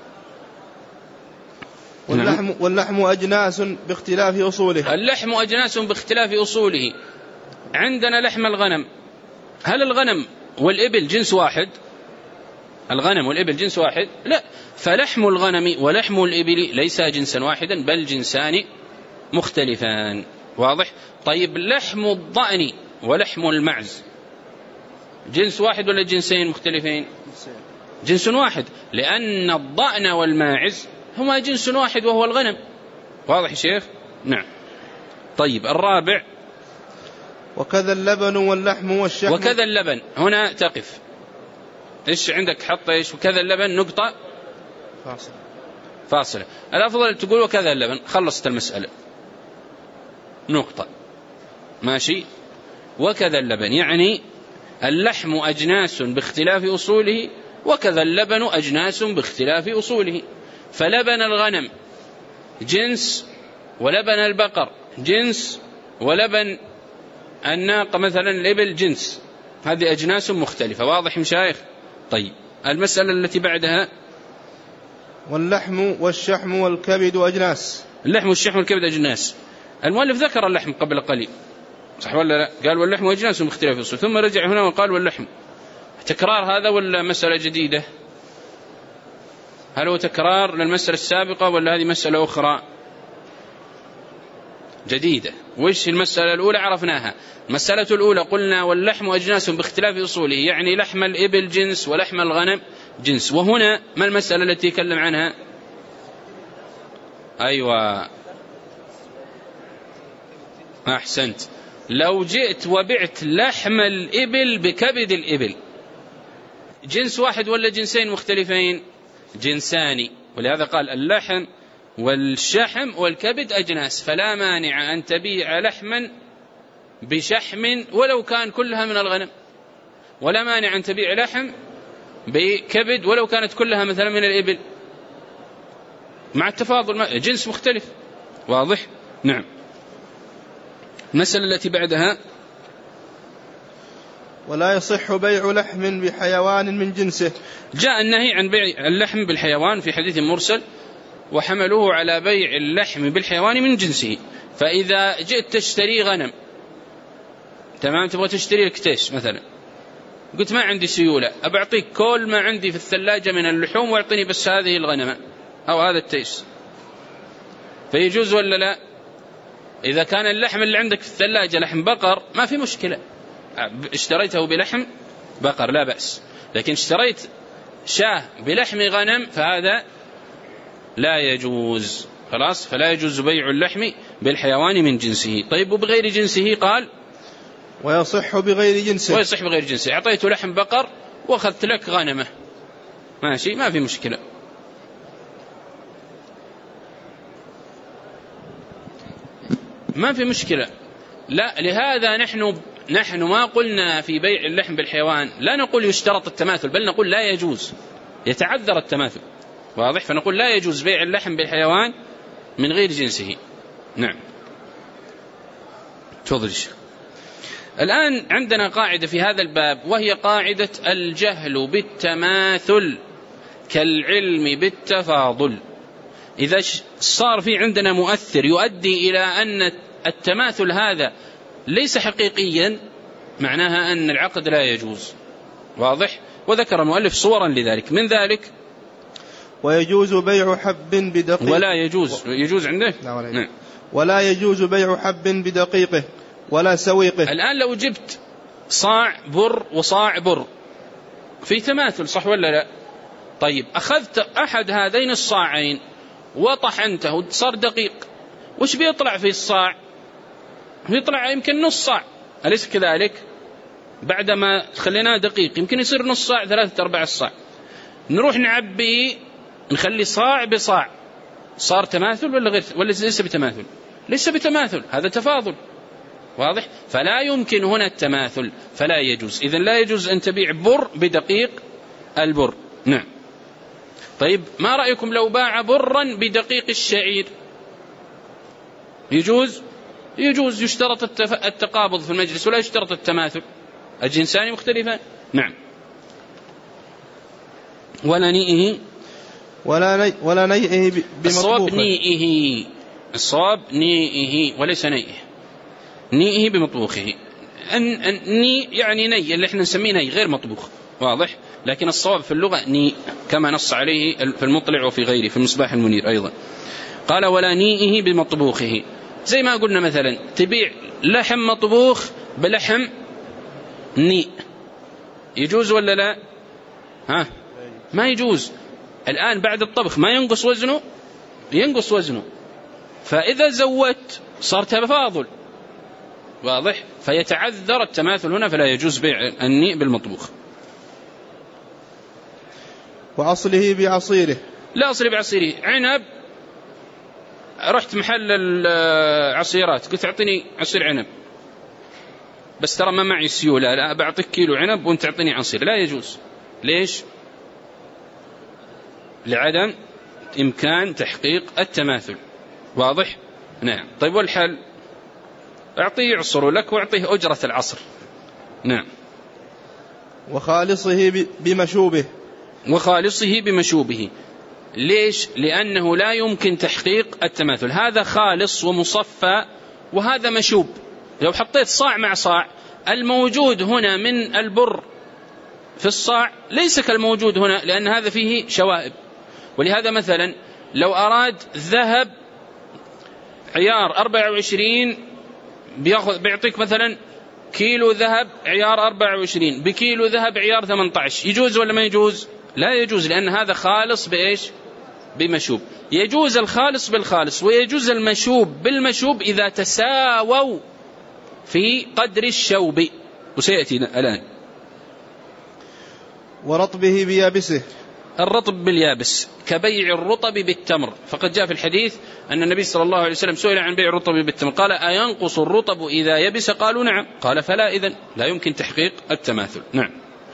[SPEAKER 2] واللحم أجناس باختلاف أصوله.
[SPEAKER 1] اللحم أجناس باختلاف أصوله. عندنا لحم الغنم، هل الغنم والإبل جنس واحد؟ الغنم والإبل جنس واحد؟ لا، فلحم الغنم ولحم الإبل ليس جنسا واحدا بل جنسان مختلفان، واضح؟ طيب لحم الضأن ولحم المعز جنس واحد ولا جنسين مختلفين؟ جنس واحد، لأن الضأن والماعز هما جنس واحد وهو الغنم، واضح يا شيخ؟ نعم. طيب الرابع:
[SPEAKER 2] وكذا اللبن واللحم والشحم.
[SPEAKER 1] وكذا اللبن، هنا تقف، إيش عندك؟ حط إيش؟ وكذا اللبن نقطة فاصلة. الأفضل تقول وكذا اللبن، خلصت المسألة، نقطة، ماشي. وكذا اللبن يعني اللحم أجناس باختلاف أصوله، وكذا اللبن أجناس باختلاف أصوله. فلبن الغنم جنس، ولبن البقر جنس، ولبن الناقة مثلا الإبل جنس، هذه أجناس مختلفة، واضح مشايخ؟ طيب المسألة التي بعدها:
[SPEAKER 2] واللحم والشحم والكبد أجناس.
[SPEAKER 1] اللحم والشحم والكبد أجناس. المؤلف ذكر اللحم قبل قليل، صح ولا لا؟ قال واللحم أجناس باختلاف أصوله، ثم رجع هنا وقال واللحم. تكرار هذا ولا مسألة جديدة؟ هل هو تكرار للمسألة السابقة ولا هذه مسألة أخرى جديدة؟ وش المسألة الأولى عرفناها. المسألة الأولى قلنا واللحم أجناس باختلاف أصوله، يعني لحم الإبل جنس ولحم الغنم جنس. وهنا ما المسألة التي يتكلم عنها؟ أيوة أحسنت، لو جئت وبعت لحم الإبل بكبد الإبل، جنس واحد ولا جنسين مختلفين؟ جنسان، ولهذا قال اللحم والشحم والكبد أجناس، فلا مانع أن تبيع لحما بشحم ولو كان كلها من الغنم، ولا مانع أن تبيع لحم بكبد ولو كانت كلها مثلا من الإبل، مع التفاضل، جنس مختلف، واضح؟ نعم. المسألة التي بعدها:
[SPEAKER 2] ولا يصح بيع لحم بحيوان من جنسه.
[SPEAKER 1] جاء النهي عن بيع اللحم بالحيوان في حديث مرسل، وحملوه على بيع اللحم بالحيوان من جنسه. فإذا جئت تشتري غنم، تمام، تبغى تشتري لك تيس مثلا، قلت ما عندي سيولة، أبعطيك كل ما عندي في الثلاجة من اللحوم واعطيني بس هذه الغنمة أو هذا التيس، فيجوز ولا لا؟ إذا كان اللحم اللي عندك في الثلاجة لحم بقر ما في مشكلة، اشتريته بلحم بقر لا بأس، لكن اشتريت شاه بلحم غنم فهذا لا يجوز، خلاص، فلا يجوز بيع اللحم بالحيوان من جنسه. طيب وبغير جنسه؟ قال
[SPEAKER 2] ويصح بغير جنسه.
[SPEAKER 1] ويصح بغير جنسه. أعطيته لحم بقر وأخذت لك غنمة، ماشي، ما في مشكلة. ما في مشكلة. لا، لهذا نحن ما قلنا في بيع اللحم بالحيوان لا نقول يشترط التماثل، بل نقول لا يجوز، يتعذر التماثل. واضح؟ فنقول لا يجوز بيع اللحم بالحيوان من غير جنسه. نعم. تفضل. الآن عندنا قاعدة في هذا الباب، وهي قاعدة الجهل بالتماثل كالعلم بالتفاضل. إذا صار في عندنا مؤثر يؤدي إلى أن التماثل هذا ليس حقيقيا، معناها أن العقد لا يجوز. واضح؟ وذكر المؤلف صورا لذلك، من ذلك
[SPEAKER 2] ويجوز بيع حب بدقيق.
[SPEAKER 1] ولا يجوز، يجوز عنده؟
[SPEAKER 2] نعم. ولا يجوز بيع حب بدقيقه ولا سويقه.
[SPEAKER 1] الآن لو جبت صاع بر وصاع بر في تماثل، صح ولا لا؟ طيب أخذت أحد هذين الصاعين وطحنته صار دقيق، وش بيطلع في الصاع؟ بيطلع يمكن نص صاع، أليس كذلك؟ بعدما خليناه دقيق يمكن يصير نص صاع، 3/4 الصاع. نروح نعبي نخلي صاع بصاع، صار تماثل ولا غير، ولا ليس بتماثل؟ ليس بتماثل، هذا تفاضل. واضح؟ فلا يمكن هنا التماثل، فلا يجوز. إذن لا يجوز أن تبيع بر بدقيق البر. نعم. طيب ما رأيكم لو باع برا بدقيق الشعير؟ يجوز؟ يجوز. يشترط التقابض في المجلس ولا يشترط التماثل، الجنسان مختلفان. نعم. ولا نيئه
[SPEAKER 2] ولا نيئه بمطبوخه.
[SPEAKER 1] الصواب نيئه، الصواب نيئه وليس نيئه. نيئه بمطبوخه. ني يعني ني اللي احنا نسميه ني غير مطبوخ. واضح؟ لكن الصواب في اللغة ني، كما نص عليه في المطلع وفي غيره في المصباح المنير أيضا. قال ولا نيئه بمطبوخه. زي ما قلنا مثلا تبيع لحم مطبوخ بلحم ني، يجوز ولا لا؟ ها؟ ما يجوز. الآن بعد الطبخ ما ينقص وزنه؟ ينقص وزنه. فإذا زودت صار تفاضل. واضح؟ فيتعذر التماثل هنا، فلا يجوز بيع النيء بالمطبوخ.
[SPEAKER 2] وأصله بعصيره.
[SPEAKER 1] لا أصله بعصيره. عنب، رحت محل العصيرات قلت أعطيني عصير عنب، بس ترى ما معي سيولة، لا بعطيك كيلو عنب وانت تعطيني عصير. لا يجوز. ليش؟ لعدم إمكان تحقيق التماثل. واضح؟ نعم. طيب والحل؟ أعطيه يعصر لك وأعطيه أجرة العصر. نعم.
[SPEAKER 2] وخالصه بمشوبه.
[SPEAKER 1] وخالصه بمشوبه. ليش؟ لأنه لا يمكن تحقيق التماثل. هذا خالص ومصفى وهذا مشوب. لو حطيت صاع مع صاع، الموجود هنا من البر في الصاع ليس كالموجود هنا، لأن هذا فيه شوائب. ولهذا مثلا لو أراد ذهب عيار 24 بيعطيك مثلا كيلو ذهب عيار 24 بكيلو ذهب عيار 18، يجوز ولا ما يجوز؟ لا يجوز، لأن هذا خالص بإيش؟ بمشوب. يجوز الخالص بالخالص ويجوز المشوب بالمشوب إذا تساووا في قدر الشوب، وسيأتي الآن.
[SPEAKER 2] ورطبه بيابسه.
[SPEAKER 1] الرطب باليابس كبيع الرطب بالتمر، فقد جاء في الحديث أن النبي صلى الله عليه وسلم سئل عن بيع الرطب بالتمر قال أينقص الرطب إذا يبس؟ قالوا نعم. قال فلا، إذن لا يمكن تحقيق التماثل. نعم.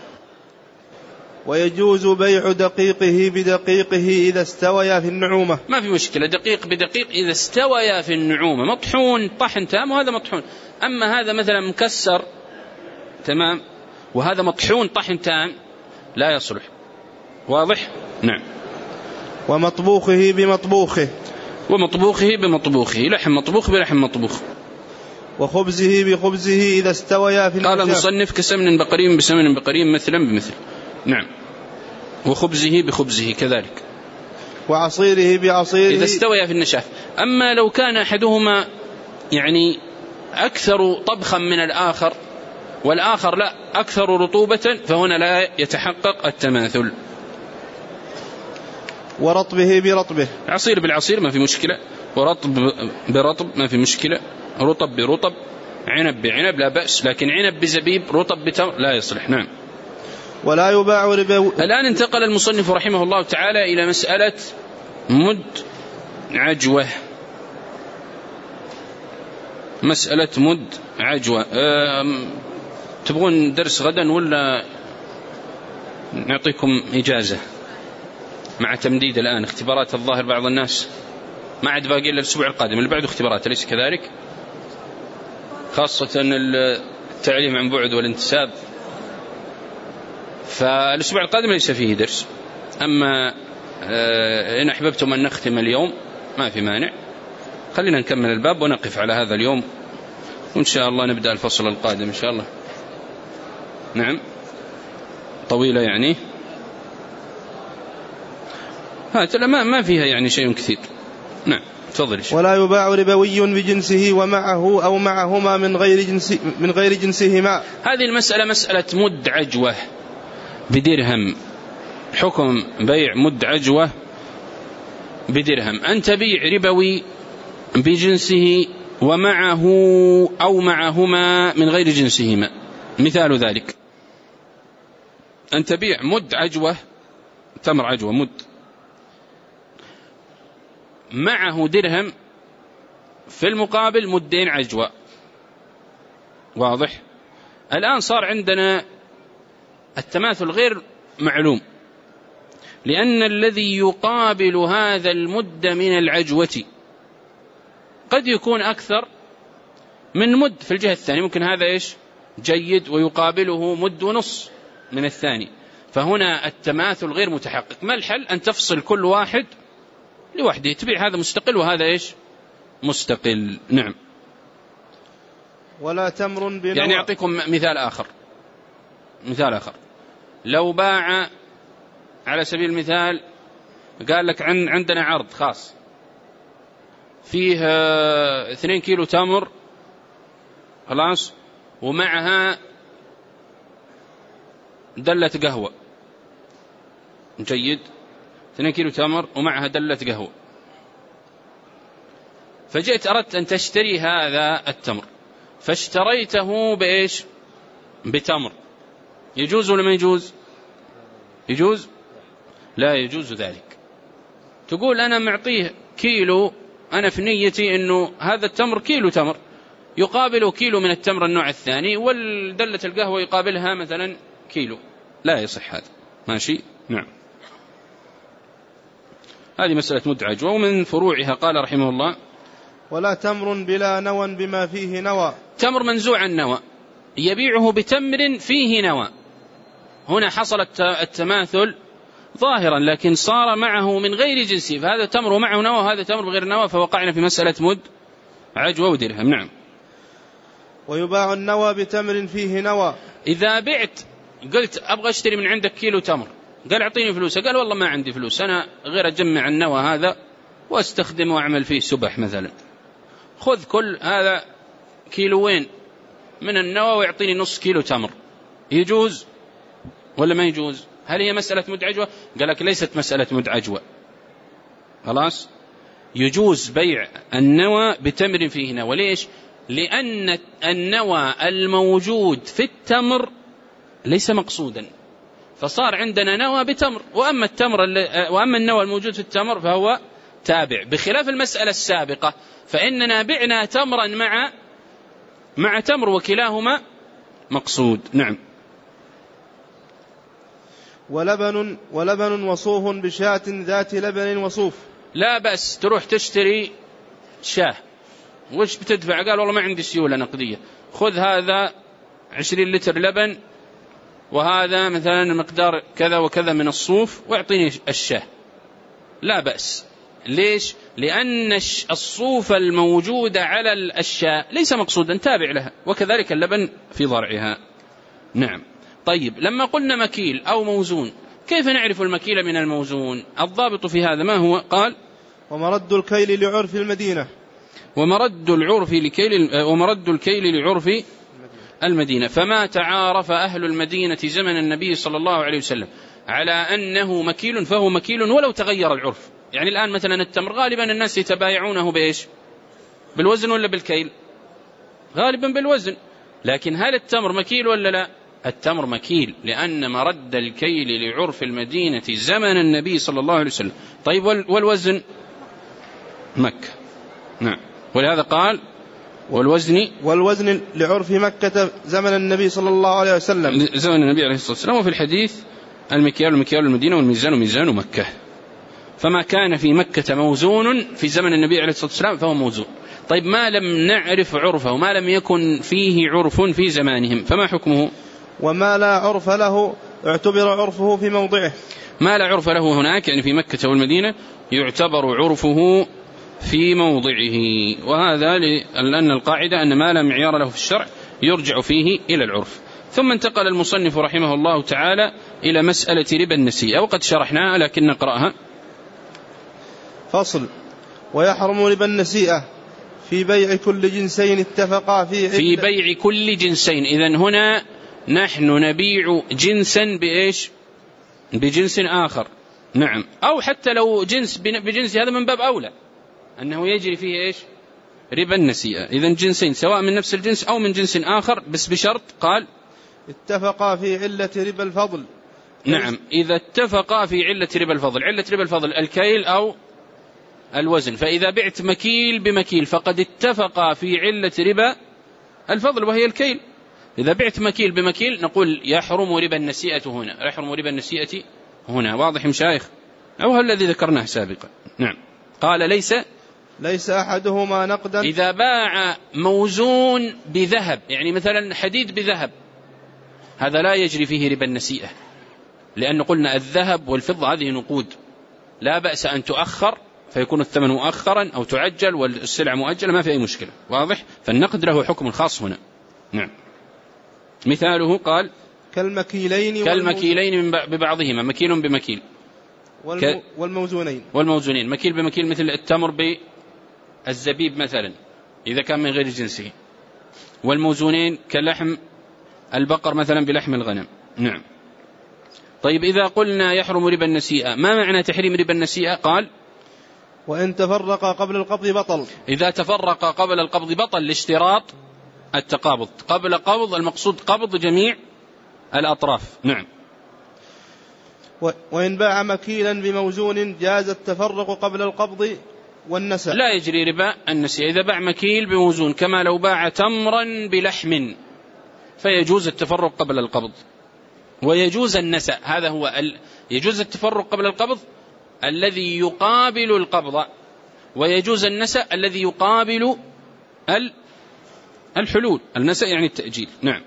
[SPEAKER 2] ويجوز بيع دقيقه بدقيقه إذا استويا في النعومة.
[SPEAKER 1] ما في مشكلة، دقيق بدقيق إذا استويا في النعومة، مطحون طحن تام وهذا مطحون. أما هذا مثلا مكسر تمام وهذا مطحون طحن تام لا يصلح. واضح؟ نعم.
[SPEAKER 2] ومطبوخه بمطبوخه.
[SPEAKER 1] ومطبوخه بمطبوخه، لحم مطبوخ بلحم مطبوخ.
[SPEAKER 2] وخبزه بخبزه إذا استويا في النعومة.
[SPEAKER 1] قال المصنف كسمن بقري بسمن بقري مثلا بمثل. نعم. وخبزه بخبزه كذلك.
[SPEAKER 2] وعصيره بعصيره
[SPEAKER 1] إذا استويا في النشاف. أما لو كان أحدهما يعني أكثر طبخا من الآخر والآخر لا أكثر رطوبة، فهنا لا يتحقق التماثل.
[SPEAKER 2] ورطبه برطبه.
[SPEAKER 1] عصير بالعصير ما في مشكلة، ورطب برطب ما في مشكلة، رطب برطب، عنب بعنب لا بأس، لكن عنب بزبيب، رطب بتمر لا يصلح. نعم.
[SPEAKER 2] ولا يباع ربوي.
[SPEAKER 1] الآن انتقل المصنف رحمه الله تعالى إلى مسألة مد عجوة. مسألة مد عجوة. تبغون درس غدا ولا نعطيكم إجازة مع تمديد؟ الآن اختبارات الظاهر بعض الناس ما عاد باقي إلا الأسبوع القادم اللي بعده اختبارات، أليس كذلك؟ خاصة التعليم عن بعد والانتساب، فالأسبوع القادم ليس فيه درس. أما إن أحببتم أن نختم اليوم ما في مانع، خلينا نكمل الباب ونقف على هذا اليوم، وإن شاء الله نبدأ الفصل القادم إن شاء الله. نعم، طويلة يعني، ما فيها يعني شيء كثير. نعم، تفضل.
[SPEAKER 2] ولا يباع ربوي بجنسه ومعه أو معهما من غير جنسهما.
[SPEAKER 1] هذه المسألة مسألة مد عجوة بدرهم. حكم بيع مد عجوة بدرهم، أن تبيع ربوي بجنسه ومعه أو معهما من غير جنسهما. مثال ذلك أن تبيع مد عجوة، تمر عجوة مد، معه درهم، في المقابل مدين عجوة. واضح؟ الآن صار عندنا التماثل غير معلوم، لأن الذي يقابل هذا المد من العجوة قد يكون أكثر من مد في الجهة الثانية. ممكن هذا إيش جيد ويقابله مد ونص من الثاني، فهنا التماثل غير متحقق. ما الحل؟ أن تفصل كل واحد لوحده، تبيع هذا مستقل وهذا إيش مستقل. نعم.
[SPEAKER 2] ولا تمر بنوع.
[SPEAKER 1] يعني أعطيكم مثال آخر. لو باع على سبيل المثال، قال لك عندنا عرض خاص فيه 2 كيلو تمر خلاص، ومعها دلة قهوة. جيد، 2 كيلو تمر ومعها دلة قهوة. فجئت أردت أن تشتري هذا التمر، فاشتريته بإيش؟ بتمر. يجوز ولا ما يجوز؟ يجوز؟ لا يجوز ذلك. تقول أنا معطيه كيلو، أنا في نيتي أنه هذا التمر كيلو تمر يقابله كيلو من التمر النوع الثاني، والدلة القهوة يقابلها مثلا كيلو. لا يصح هذا. ماشي؟ نعم. هذه مسألة مد عجوة. ومن فروعها قال رحمه الله:
[SPEAKER 2] ولا تمر بلا نوى بما فيه نوى.
[SPEAKER 1] تمر منزوع النوى يبيعه بتمر فيه نوى. هنا حصل التماثل ظاهرا، لكن صار معه من غير جنسه، فهذا تمر معه نوى وهذا تمر بغير نوى، فوقعنا في مسألة مد عجوة ودرهم. نعم.
[SPEAKER 2] ويباع النوى بتمر فيه نوى.
[SPEAKER 1] إذا بعت قلت أبغى أشتري من عندك كيلو تمر، قال أعطيني فلوس، قال والله ما عندي فلوس، أنا غير أجمع النوى هذا واستخدمه وأعمل فيه سبح مثلا، خذ كل هذا كيلوين من النوى ويعطيني نص كيلو تمر. يجوز ولا ما يجوز؟ هل هي مسألة مد عجوة؟ قال لك ليست مسألة مد عجوة. خلاص، يجوز بيع النوى بتمر فيه نوى. ليش؟ لأن النوى الموجود في التمر ليس مقصودا، فصار عندنا نوى بتمر، وأما النوى الموجود في التمر فهو تابع، بخلاف المسألة السابقة فإننا بعنا تمرا مع تمر وكلاهما مقصود. نعم.
[SPEAKER 2] ولبن وصوف بشاة ذات لبن وصوف.
[SPEAKER 1] لا بأس تروح تشتري شاه، وش بتدفع؟ قال والله ما عندي سيولة نقدية، خذ هذا 20 لتر لبن وهذا مثلا مقدار كذا وكذا من الصوف واعطيني الشاه. لا بأس. ليش؟ لأن الصوف الموجود على الشاة ليس مقصودا، تابع لها، وكذلك اللبن في ضرعها. نعم. طيب، لما قلنا مكيل أو موزون، كيف نعرف المكيل من الموزون؟ الضابط في هذا ما هو؟ قال:
[SPEAKER 2] ومرد الكيل لعرف المدينة.
[SPEAKER 1] ومرد الكيل لعرف المدينة. فما تعارف أهل المدينة زمن النبي صلى الله عليه وسلم على أنه مكيل فهو مكيل ولو تغير العرف. يعني الآن مثلا التمر غالبا الناس يتبايعونه بإيش؟ بالوزن ولا بالكيل؟ غالبا بالوزن. لكن هل التمر مكيل ولا لا؟ التمر مكيل، لأن مرد الكيل لعرف المدينة زمن النبي صلى الله عليه وسلم. طيب والوزن؟ مكة. نعم. ولهذا قال والوزن
[SPEAKER 2] لعرف مكة زمن النبي صلى الله عليه وسلم،
[SPEAKER 1] زمن النبي عليه الصلاة والسلام. وفي الحديث المكيال مكيال المدينة والميزان ميزان مكة. فما كان في مكة موزون في زمن النبي عليه الصلاة والسلام فهو موزون. طيب ما لم نعرف عرفه، ما لم يكن فيه عرف في زمانهم، فما حكمه؟
[SPEAKER 2] وما لا عرف له اعتبر عرفه في موضعه.
[SPEAKER 1] ما لا عرف له هناك يعني في مكة والمدينة يعتبر عرفه في موضعه. وهذا لأن القاعدة أن ما لا معيار له في الشرع يرجع فيه إلى العرف. ثم انتقل المصنف رحمه الله تعالى إلى مسألة ربا النسيئة، وقد شرحناها لكن نقرأها.
[SPEAKER 2] فصل: ويحرم ربا النسيئة في بيع كل جنسين اتفقا
[SPEAKER 1] في بيع كل جنسين. إذن هنا نحن نبيع جنسا بإيش؟ بجنس آخر. نعم. أو حتى لو جنس بجنس، هذا من باب أولى أنه يجري فيه إيش؟ ربا النسيئة. إذن جنسين سواء من نفس الجنس أو من جنس آخر، بس بشرط قال
[SPEAKER 2] اتفقا في علة ربا الفضل.
[SPEAKER 1] نعم. إذا اتفقا في علة ربا الفضل. علة ربا الفضل الكيل أو الوزن. فإذا بعت مكيل بمكيل فقد اتفقا في علة ربا الفضل وهي الكيل. إذا بعت مكيل بمكيل نقول يحرم ربا النسيئة هنا، يحرم ربا النسيئة هنا. واضح مشايخ؟ أو الذي ذكرناه سابقا. نعم. قال ليس
[SPEAKER 2] أحدهما نقدا.
[SPEAKER 1] إذا باع موزون بذهب، يعني مثلا حديد بذهب، هذا لا يجري فيه ربا النسيئة، لأن قلنا الذهب والفضة هذه نقود لا بأس أن تؤخر فيكون الثمن مؤخرا أو تعجل والسلع مؤجلة، ما في أي مشكلة. واضح؟ فالنقد له حكم خاص هنا. نعم. مثاله قال كالمكيلين ببعضهما، مكيل بمكيل. والموزونين مكيل بمكيل، مثل التمر بالزبيب مثلا إذا كان من غير جنسه. والموزونين كلحم البقر مثلا بلحم الغنم. نعم. طيب إذا قلنا يحرم ربا النسيئة، ما معنى تحريم ربا النسيئة؟ قال
[SPEAKER 2] وإن تفرق قبل القبض بطل.
[SPEAKER 1] إذا تفرق قبل القبض بطل لاشتراط التقابض. قبل قبض المقصود قبض جميع الأطراف. نعم.
[SPEAKER 2] وإن باع مكيلا بموزون جاز التفرق قبل القبض والنسأ.
[SPEAKER 1] لا يجري ربا النسيئة إذا باع مكيل بموزون، كما لو باع تمرا بلحم فيجوز التفرق قبل القبض ويجوز النسأ. هذا هو يجوز التفرق قبل القبض الذي يقابل القبض، ويجوز النسأ الذي يقابل الحلول. النسأ يعني التأجيل. نعم.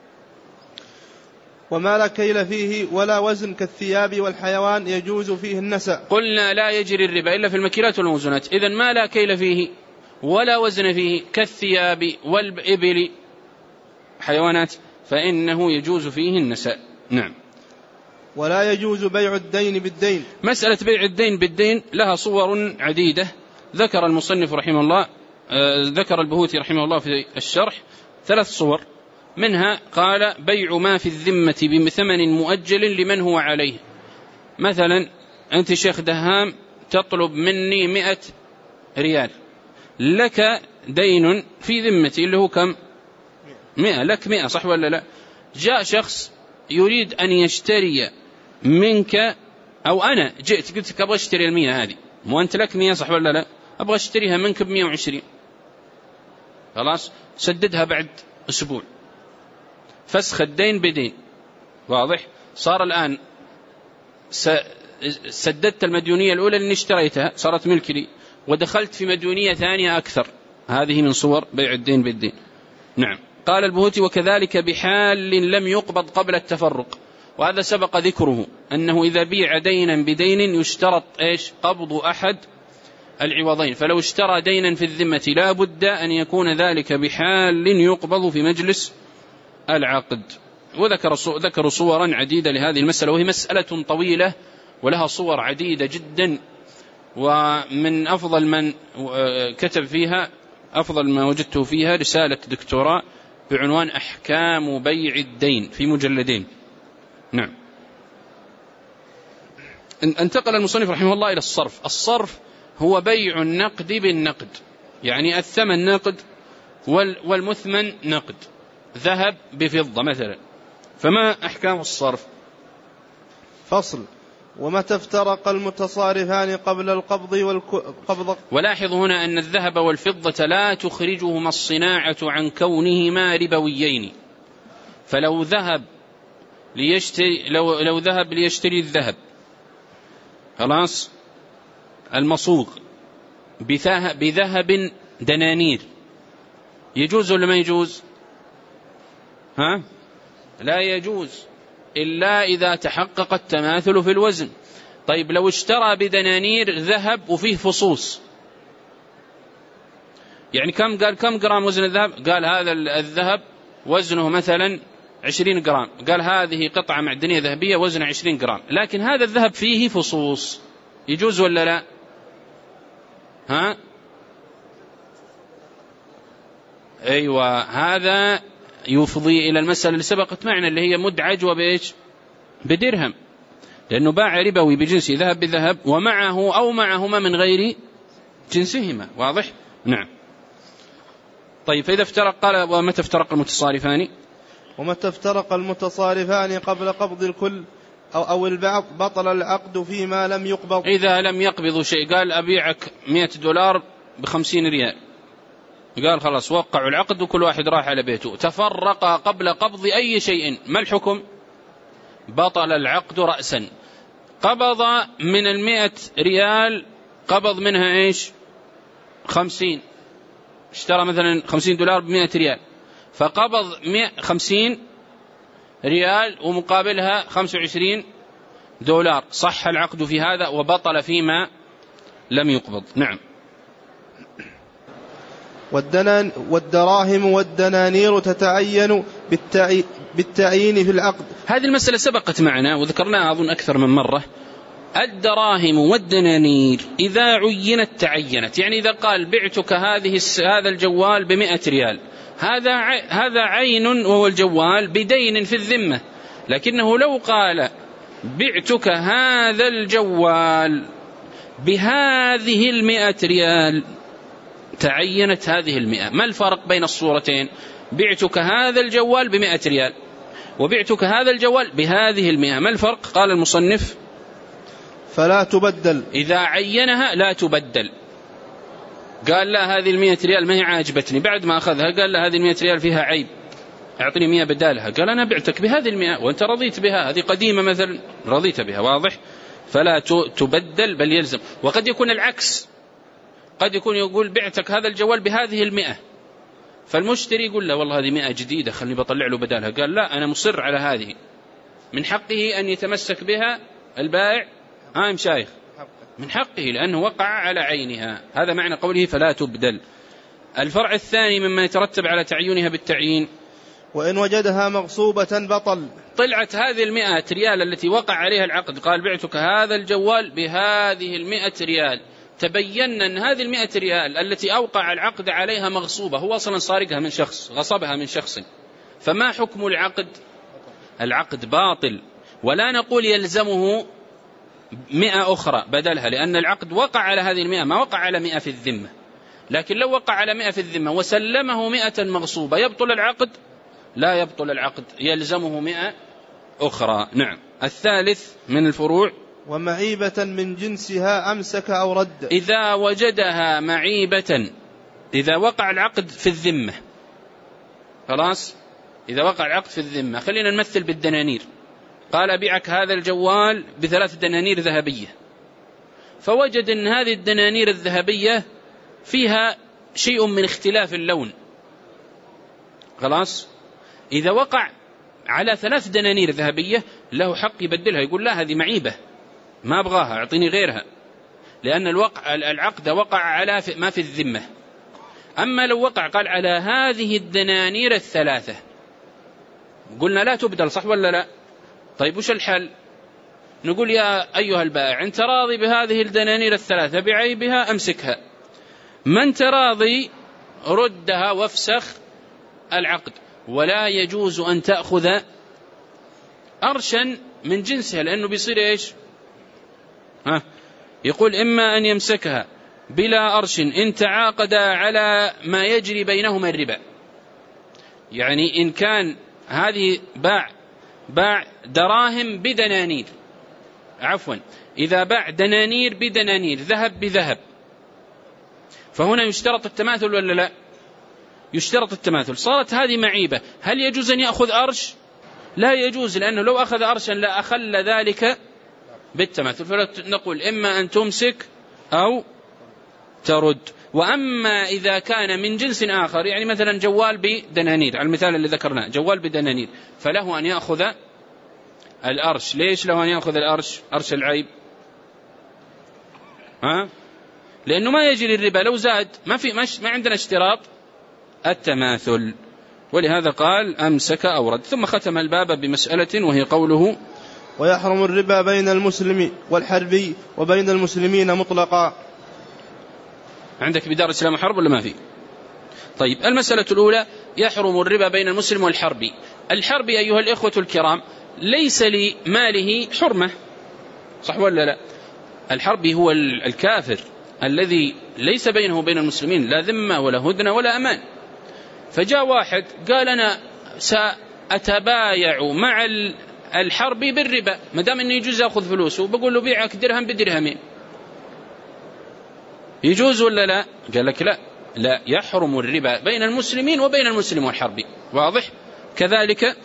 [SPEAKER 2] وما لا كيل فيه ولا وزن كالثياب والحيوان يجوز فيه النسأ.
[SPEAKER 1] قلنا لا يجري الربا إلا في المكيلات والموزونات. إذن ما لا كيل فيه ولا وزن فيه كالثياب والإبل حيوانات فإنه يجوز فيه النسأ. نعم.
[SPEAKER 2] ولا يجوز بيع الدين بالدين.
[SPEAKER 1] مسألة بيع الدين بالدين لها صور عديدة. ذكر المصنف رحمه الله، ذكر البهوتي رحمه الله في الشرح 3 صور. منها قال بيع ما في الذمة بثمن مؤجل لمن هو عليه. مثلا أنت شيخ دهام تطلب مني 100 ريال، لك دين في ذمتي اللي هو كم؟ 100. لك 100 صح ولا لا؟ جاء شخص يريد أن يشتري منك، أو أنا جئت قلت لك أبغى أشتري 100 هذه، مو أنت لك 100 صح ولا لا؟ أبغى أشتريها منك ب120. خلاص سددها بعد أسبوع، فسخ الدين بدين. واضح؟ صار الآن سددت المديونية الأولى اللي اشتريتها صارت ملك لي، ودخلت في مديونية ثانية أكثر. هذه من صور بيع الدين بالدين. نعم. قال البهوتي وكذلك بحال لم يقبض قبل التفرق، وهذا سبق ذكره أنه إذا بيع دينا بدين يشترط إيش؟ قبض أحد العوضين. فلو اشترى دينا في الذمة لا بد أن يكون ذلك بحال يقبض في مجلس العقد. وذكروا صورا عديدة لهذه المسألة، وهي مسألة طويلة ولها صور عديدة جدا. ومن أفضل من كتب فيها، أفضل ما وجدته فيها رسالة دكتوراه بعنوان أحكام بيع الدين في مجلدين. نعم. انتقل المصنف رحمه الله إلى الصرف. الصرف هو بيع النقد بالنقد، يعني الثمن نقد والمثمن نقد، ذهب بفضة مثلا. فما أحكام الصرف؟
[SPEAKER 2] فصل. ومتى افترق المتصارفان قبل القبض والقبض.
[SPEAKER 1] ولاحظ هنا أن الذهب والفضة لا تخرجهما الصناعة عن كونهما ربويين. فلو ذهب ليشتري الذهب خلاص المصوغ بذهب دنانير، يجوز ولا ما يجوز؟ لا يجوز إلا إذا تحقق التماثل في الوزن. طيب لو اشترى بدنانير ذهب وفيه فصوص، يعني كم جرام وزن الذهب؟ قال هذا الذهب وزنه مثلا 20 جرام، قال هذه قطعة معدنية ذهبية وزنها 20 جرام، لكن هذا الذهب فيه فصوص، يجوز ولا لا؟ أيوة، هذا يفضي إلى المسألة اللي سبقت معنا اللي هي مدعج وبإيش؟ بدرهم، لأنه باع ربوي بجنسه ذهب بذهب ومعه أو معهما من غير جنسهما. واضح؟ نعم. طيب فإذا افترق، قال ومتى افترق المتصارفان؟
[SPEAKER 2] ومتى افترق المتصارفان قبل قبض الكل أو البعض بطل العقد فيما لم يقبض.
[SPEAKER 1] إذا لم يقبضوا شيء، قال أبيعك $100 ب50 ريال، قال خلاص وقعوا العقد وكل واحد راح على بيته، تفرق قبل قبض أي شيء، ما الحكم؟ بطل العقد رأسا. قبض من 100 ريال، قبض منها إيش؟ 50، اشترى مثلا $50 ب100 ريال، فقبض 50 ريال ومقابلها $25، صح العقد في هذا وبطل فيما لم يقبض. نعم.
[SPEAKER 2] والدراهم والدنانير تتعين بالتعيين في العقد.
[SPEAKER 1] هذه المسألة سبقت معنا وذكرناها أظن أكثر من مرة. الدراهم والدنانير إذا عينت تعينت، يعني إذا قال بعتك هذا الجوال ب100 ريال، هذا عين وهو الجوال بدين في الذمة، لكنه لو قال بعتك هذا الجوال بهذه 100 ريال تعينت هذه 100. ما الفرق بين الصورتين؟ بعتك هذا الجوال ب100 ريال وبعتك هذا الجوال بهذه 100، ما الفرق؟ قال المصنف
[SPEAKER 2] فلا تبدل.
[SPEAKER 1] إذا عينها لا تبدل. قال لا هذه 100 ريال ما هي عاجبتني، بعد ما أخذها قال لا هذه 100 ريال فيها عيب، أعطني 100 بدالها، قال أنا بعتك بهذه 100 وأنت رضيت بها، هذه قديمة مثلا رضيت بها. واضح؟ فلا تبدل بل يلزم. وقد يكون العكس، قد يكون يقول بعتك هذا الجوال بهذه 100، فالمشتري يقول له والله هذه 100 جديدة خلني بطلع له بدالها، قال لا أنا مصر على هذه، من حقه أن يتمسك بها البائع. مشايخ، من حقه لأنه وقع على عينها. هذا معنى قوله فلا تبدل. الفرع الثاني مما يترتب على تعيينها بالتعيين،
[SPEAKER 2] وإن وجدها مغصوبة بطل.
[SPEAKER 1] طلعت هذه 100 ريال التي وقع عليها العقد، قال بعتك هذا الجوال بهذه 100 ريال، تبين أن هذه 100 ريال التي أوقع العقد عليها مغصوبة، هو أصلا سارقها من شخص، غصبها من شخص، فما حكم العقد؟ العقد باطل، ولا نقول يلزمه 100 أخرى بدلها، لأن العقد وقع على هذه 100، ما وقع على 100 في الذمة. لكن لو وقع على 100 في الذمة وسلمه 100 مغصوبة، يبطل العقد؟ لا يبطل العقد، يلزمه 100 أخرى. نعم. الثالث من الفروع،
[SPEAKER 2] ومعيبة من جنسها أمسك أو رد.
[SPEAKER 1] إذا وجدها معيبة، إذا وقع العقد في الذمة، خلاص إذا وقع العقد في الذمة، خلينا نمثل بالدنانير، قال أبيعك هذا الجوال ب3 دنانير ذهبية، فوجد أن هذه الدنانير الذهبية فيها شيء من اختلاف اللون، خلاص إذا وقع على 3 دنانير ذهبية له حق يبدلها، يقول لا هذه معيبة ما أبغاها أعطيني غيرها، لأن العقد وقع على ما في الذمة. أما لو وقع قال على هذه الدنانير ال3، قلنا لا تبدل، صح ولا لا؟ طيب وش الحل؟ نقول يا أيها البائع أنت راضي بهذه الدنانير ال3 بعيبها أمسكها، ما أنت راضي ردها وافسخ العقد. ولا يجوز أن تأخذ أرشا من جنسها، لأنه بيصير إيش؟ يقول إما أن يمسكها بلا أرش إن تعاقدا على ما يجري بينهما الربا. يعني إن كان هذه باع دراهم بدنانير، عفوا إذا باع دنانير بدنانير، ذهب بذهب، فهنا يشترط التماثل ولا لا؟ يشترط التماثل. صارت هذه معيبة، هل يجوز أن يأخذ أرش؟ لا يجوز، لأنه لو أخذ أرشا لا أخل ذلك بالتماثل. فنقول إما أن تمسك أو ترد. وأما إذا كان من جنس آخر، يعني مثلا جوال بدنانير على المثال اللي ذكرناه، جوال بدنانير، فله أن يأخذ الأرش. ليش له أن يأخذ الأرش؟ أرش العيب، لأنه ما يجري الربا، لو زاد ما عندنا اشتراط التماثل، ولهذا قال أمسك أو رد. ثم ختم الباب بمسألة وهي قوله:
[SPEAKER 2] ويحرم الربا بين المسلم والحربي وبين المسلمين مطلقا.
[SPEAKER 1] عندك بدار الإسلام وحرب ولا ما في؟ طيب، المسألة الأولى: يحرم الربا بين المسلم والحربي. الحربي أيها الإخوة الكرام ليس لماله حرمة، صح ولا لا؟ الحربي هو الكافر الذي ليس بينه وبين المسلمين لا ذمة ولا هدنة ولا أمان. فجاء واحد قال: أنا سأتبايع مع الحربي بالربا، ما دام أنه يجوز أخذ فلوسه، بقول له بيعك درهم بدرهمين، يجوز ولا لا؟ قال لك لا، يحرم الربا بين المسلمين وبين المسلم والحربي. واضح؟ كذلك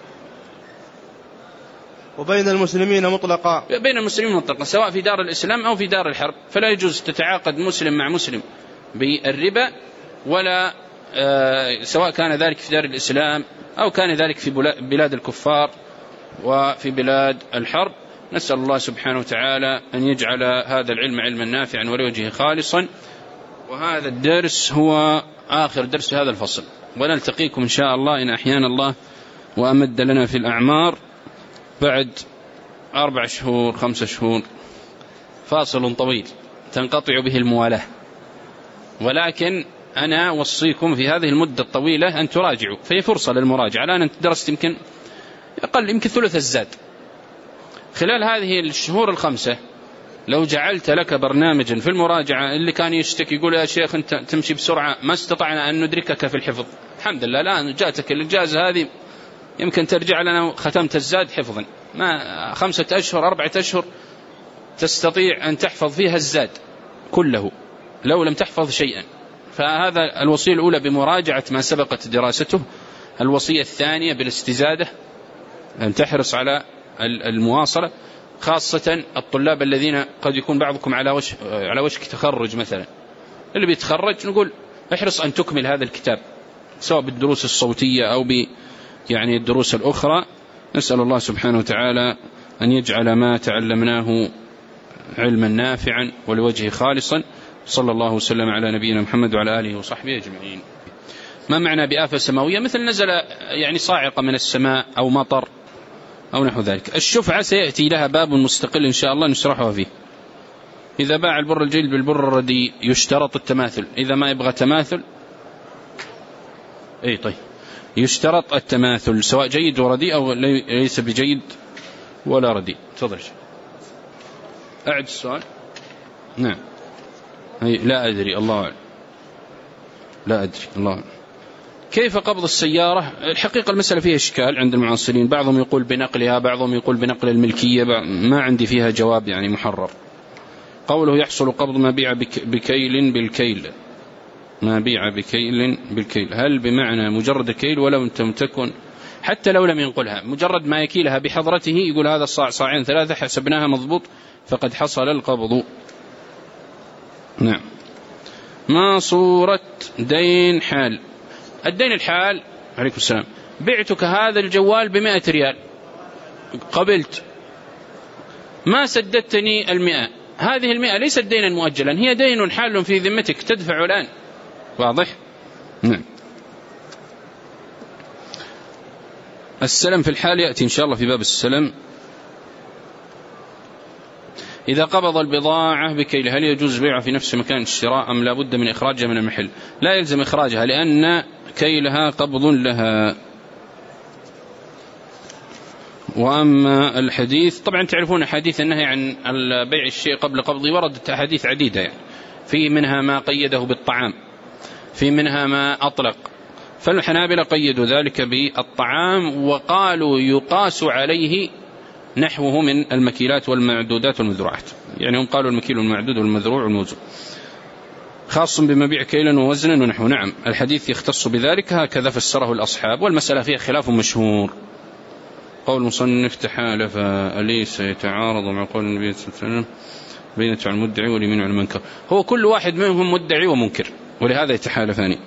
[SPEAKER 2] وبين المسلمين مطلقا،
[SPEAKER 1] بين المسلمين مطلقا، سواء في دار الإسلام أو في دار الحرب، فلا يجوز تتعاقد مسلم مع مسلم بالربا، ولا سواء كان ذلك في دار الإسلام أو كان ذلك في بلاد الكفار وفي بلاد الحرب. نسأل الله سبحانه وتعالى أن يجعل هذا العلم علما نافعا ولوجهه خالصا. وهذا الدرس هو آخر درس هذا الفصل، ونلتقيكم إن شاء الله إن أحيانا الله وأمد لنا في الأعمار بعد 4 شهور 5 شهور، فاصل طويل تنقطع به الموالاة. ولكن أنا أوصيكم في هذه المدة الطويلة أن تراجعوا، فهي فرصة للمراجعة. الآن أنت درست يمكن ثلث الزاد. خلال هذه الشهور ال5 لو جعلت لك برنامجا في المراجعة، اللي كان يشتكي يقول: يا شيخ أنت تمشي بسرعة، ما استطعنا أن ندركك في الحفظ. الحمد لله الآن جاءتك الإجازة هذه، يمكن ترجع لنا ختمت الزاد حفظا، ما 5 أشهر 4 أشهر تستطيع أن تحفظ فيها الزاد كله لو لم تحفظ شيئا. فهذا الوصية الأولى بمراجعة ما سبقت دراسته. الوصية الثانية بالاستزادة، أن تحرص على المواصلة، خاصة الطلاب الذين قد يكون بعضكم على وشك تخرج مثلا. اللي بيتخرج نقول احرص أن تكمل هذا الكتاب، سواء بالدروس الصوتية أو يعني الدروس الأخرى. نسأل الله سبحانه وتعالى أن يجعل ما تعلمناه علما نافعا ولوجهه خالصا. صلى الله وسلم على نبينا محمد وعلى آله وصحبه أجمعين. ما معنى بآفة سماوية؟ مثل نزل يعني صاعقة من السماء أو مطر أو نحو ذلك. الشفعة سيأتي لها باب مستقل إن شاء الله نشرحه فيه. إذا باع البر الجيد بالبر الرديء يشترط التماثل. إذا ما يبغى تماثل طيب يشترط التماثل، سواء جيد ورديء أو ليس بجيد ولا رديء. تفضل. أعد السؤال. نعم. لا أدري، الله أعلم. لا أدري، الله أعلم. كيف قبض السيارة؟ الحقيقة المسألة فيها إشكال عند المعاصرين، بعضهم يقول بنقلها، بعضهم يقول بنقل الملكية، ما عندي فيها جواب يعني محرر. قوله يحصل قبض ما بيع بكيل بالكيل، ما بيع بكيل بالكيل، هل بمعنى مجرد كيل ولو تكن حتى لو لم ينقلها، مجرد ما يكيلها بحضرته يقول هذا الصاع صاعين 3 حسبناها مضبوط فقد حصل القبض. نعم. ما صورة دين حال؟ الدين الحال، عليكم السلام، بعتك هذا الجوال ب100 ريال، قبلت، ما سددتني 100، هذه 100 ليست دينا مؤجلا، هي دين حال في ذمتك تدفع الآن. واضح؟ نعم. السلم في الحال يأتي إن شاء الله في باب السلم. إذا قبض البضاعة بكيل هل يجوز بيعها في نفس مكان الشراء أم لا بد من إخراجها من المحل؟ لا يلزم إخراجها، لأن كيلها قبض لها. وأما الحديث طبعا تعرفون حديث النهي عن بيع الشيء قبل قبضه وردت أحاديث عديدة يعني، في منها ما قيده بالطعام، في منها ما أطلق، فالحنابلة قيدوا ذلك بالطعام وقالوا يقاس عليه نحوه من المكيلات والمعدودات والمذروعات، يعني هم قالوا المكيل والمعدود والمذروع والموزون خاص بمبيع كيلا ووزنا ونحو. نعم الحديث يختص بذلك، هكذا فسره الأصحاب، والمسألة فيها خلاف مشهور. قول المصنف تحالف أليس يتعارض مع قول النبي صلى الله عليه وسلم بينة على المدعي واليمين على المنكر؟ هو كل واحد منهم مدعي ومنكر ولهذا يتحالفان.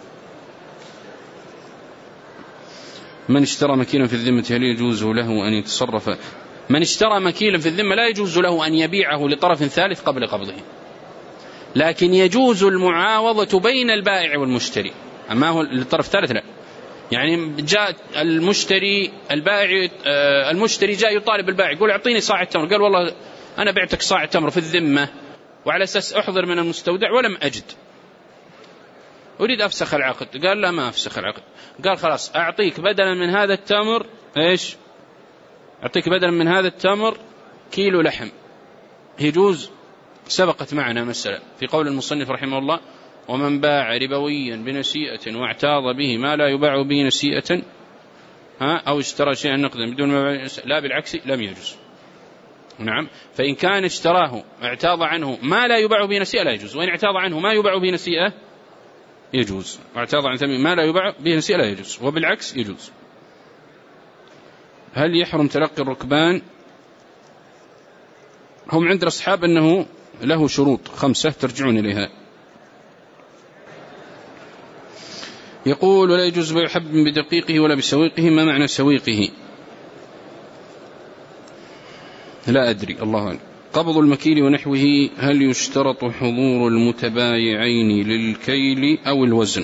[SPEAKER 1] من اشترى مكيلا في الذمة هل يجوز له أن يتصرف؟ من اشترى مكيلا في الذمة لا يجوز له أن يبيعه لطرف ثالث قبل قبضه، لكن يجوز المعاوضة بين البائع والمشتري، أما هو للطرف الثالث لا. يعني جاء المشتري المشتري جاء يطالب البائع يقول أعطيني صاع التمر، قال والله أنا بعتك صاع التمر في الذمة وعلى أساس أحضر من المستودع ولم أجد، أريد أفسخ العقد. قال لا ما أفسخ العقد. قال خلاص أعطيك بدلا من هذا التمر إيش؟ أعطيك بدلا من هذا التمر كيلو لحم. يجوز؟ سبقت معنا مسألة في قول المصنف رحمه الله ومن باع ربويا بنسيئة واعتاض به ما لا يباع به نسيئة أو اشترى شيئا نقدا بدون ما لا بالعكس لم يجوز. نعم، فإن كان اشتراه اعتاض عنه ما لا يباع به نسيئة لا يجوز، وإن اعتاض عنه ما يباع به نسيئة يجوز، واعتاض عن ثمن ما لا يباع به نسيئة لا يجوز، وبالعكس يجوز. هل يحرم تلقي الركبان؟ هم عند الأصحاب أنه له شروط 5 ترجعون إليها. يقول ولا يجوز بيع حب بدقيقه ولا بسويقه، ما معنى سويقه؟ لا أدري، الله أعلم. قبض المكيل ونحوه هل يشترط حضور المتبايعين للكيل أو الوزن؟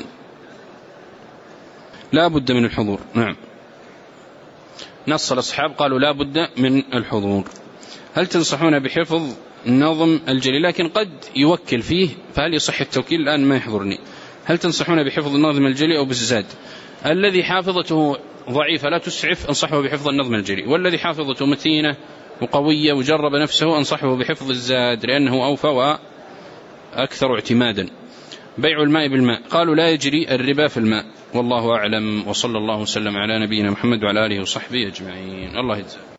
[SPEAKER 1] لا بد من الحضور. نعم، نص الأصحاب قالوا لا بد من الحضور. هل تنصحون بحفظ نظم الجلي؟ لكن قد يوكل فيه، فهل يصح التوكيل؟ الآن ما يحضرني. هل تنصحون بحفظ النظم الجلي أو بالزاد؟ الذي حافظته ضعيفة لا تسعف أنصحه بحفظ النظم الجلي، والذي حافظته متينة وقوية وجرب نفسه أنصحه بحفظ الزاد لأنه أوفى وأكثر اعتمادا. بيع الماء بالماء، قالوا لا يجري الربا في الماء، والله أعلم، وصلى الله وسلم على نبينا محمد وعلى آله وصحبه أجمعين. الله يجزاك.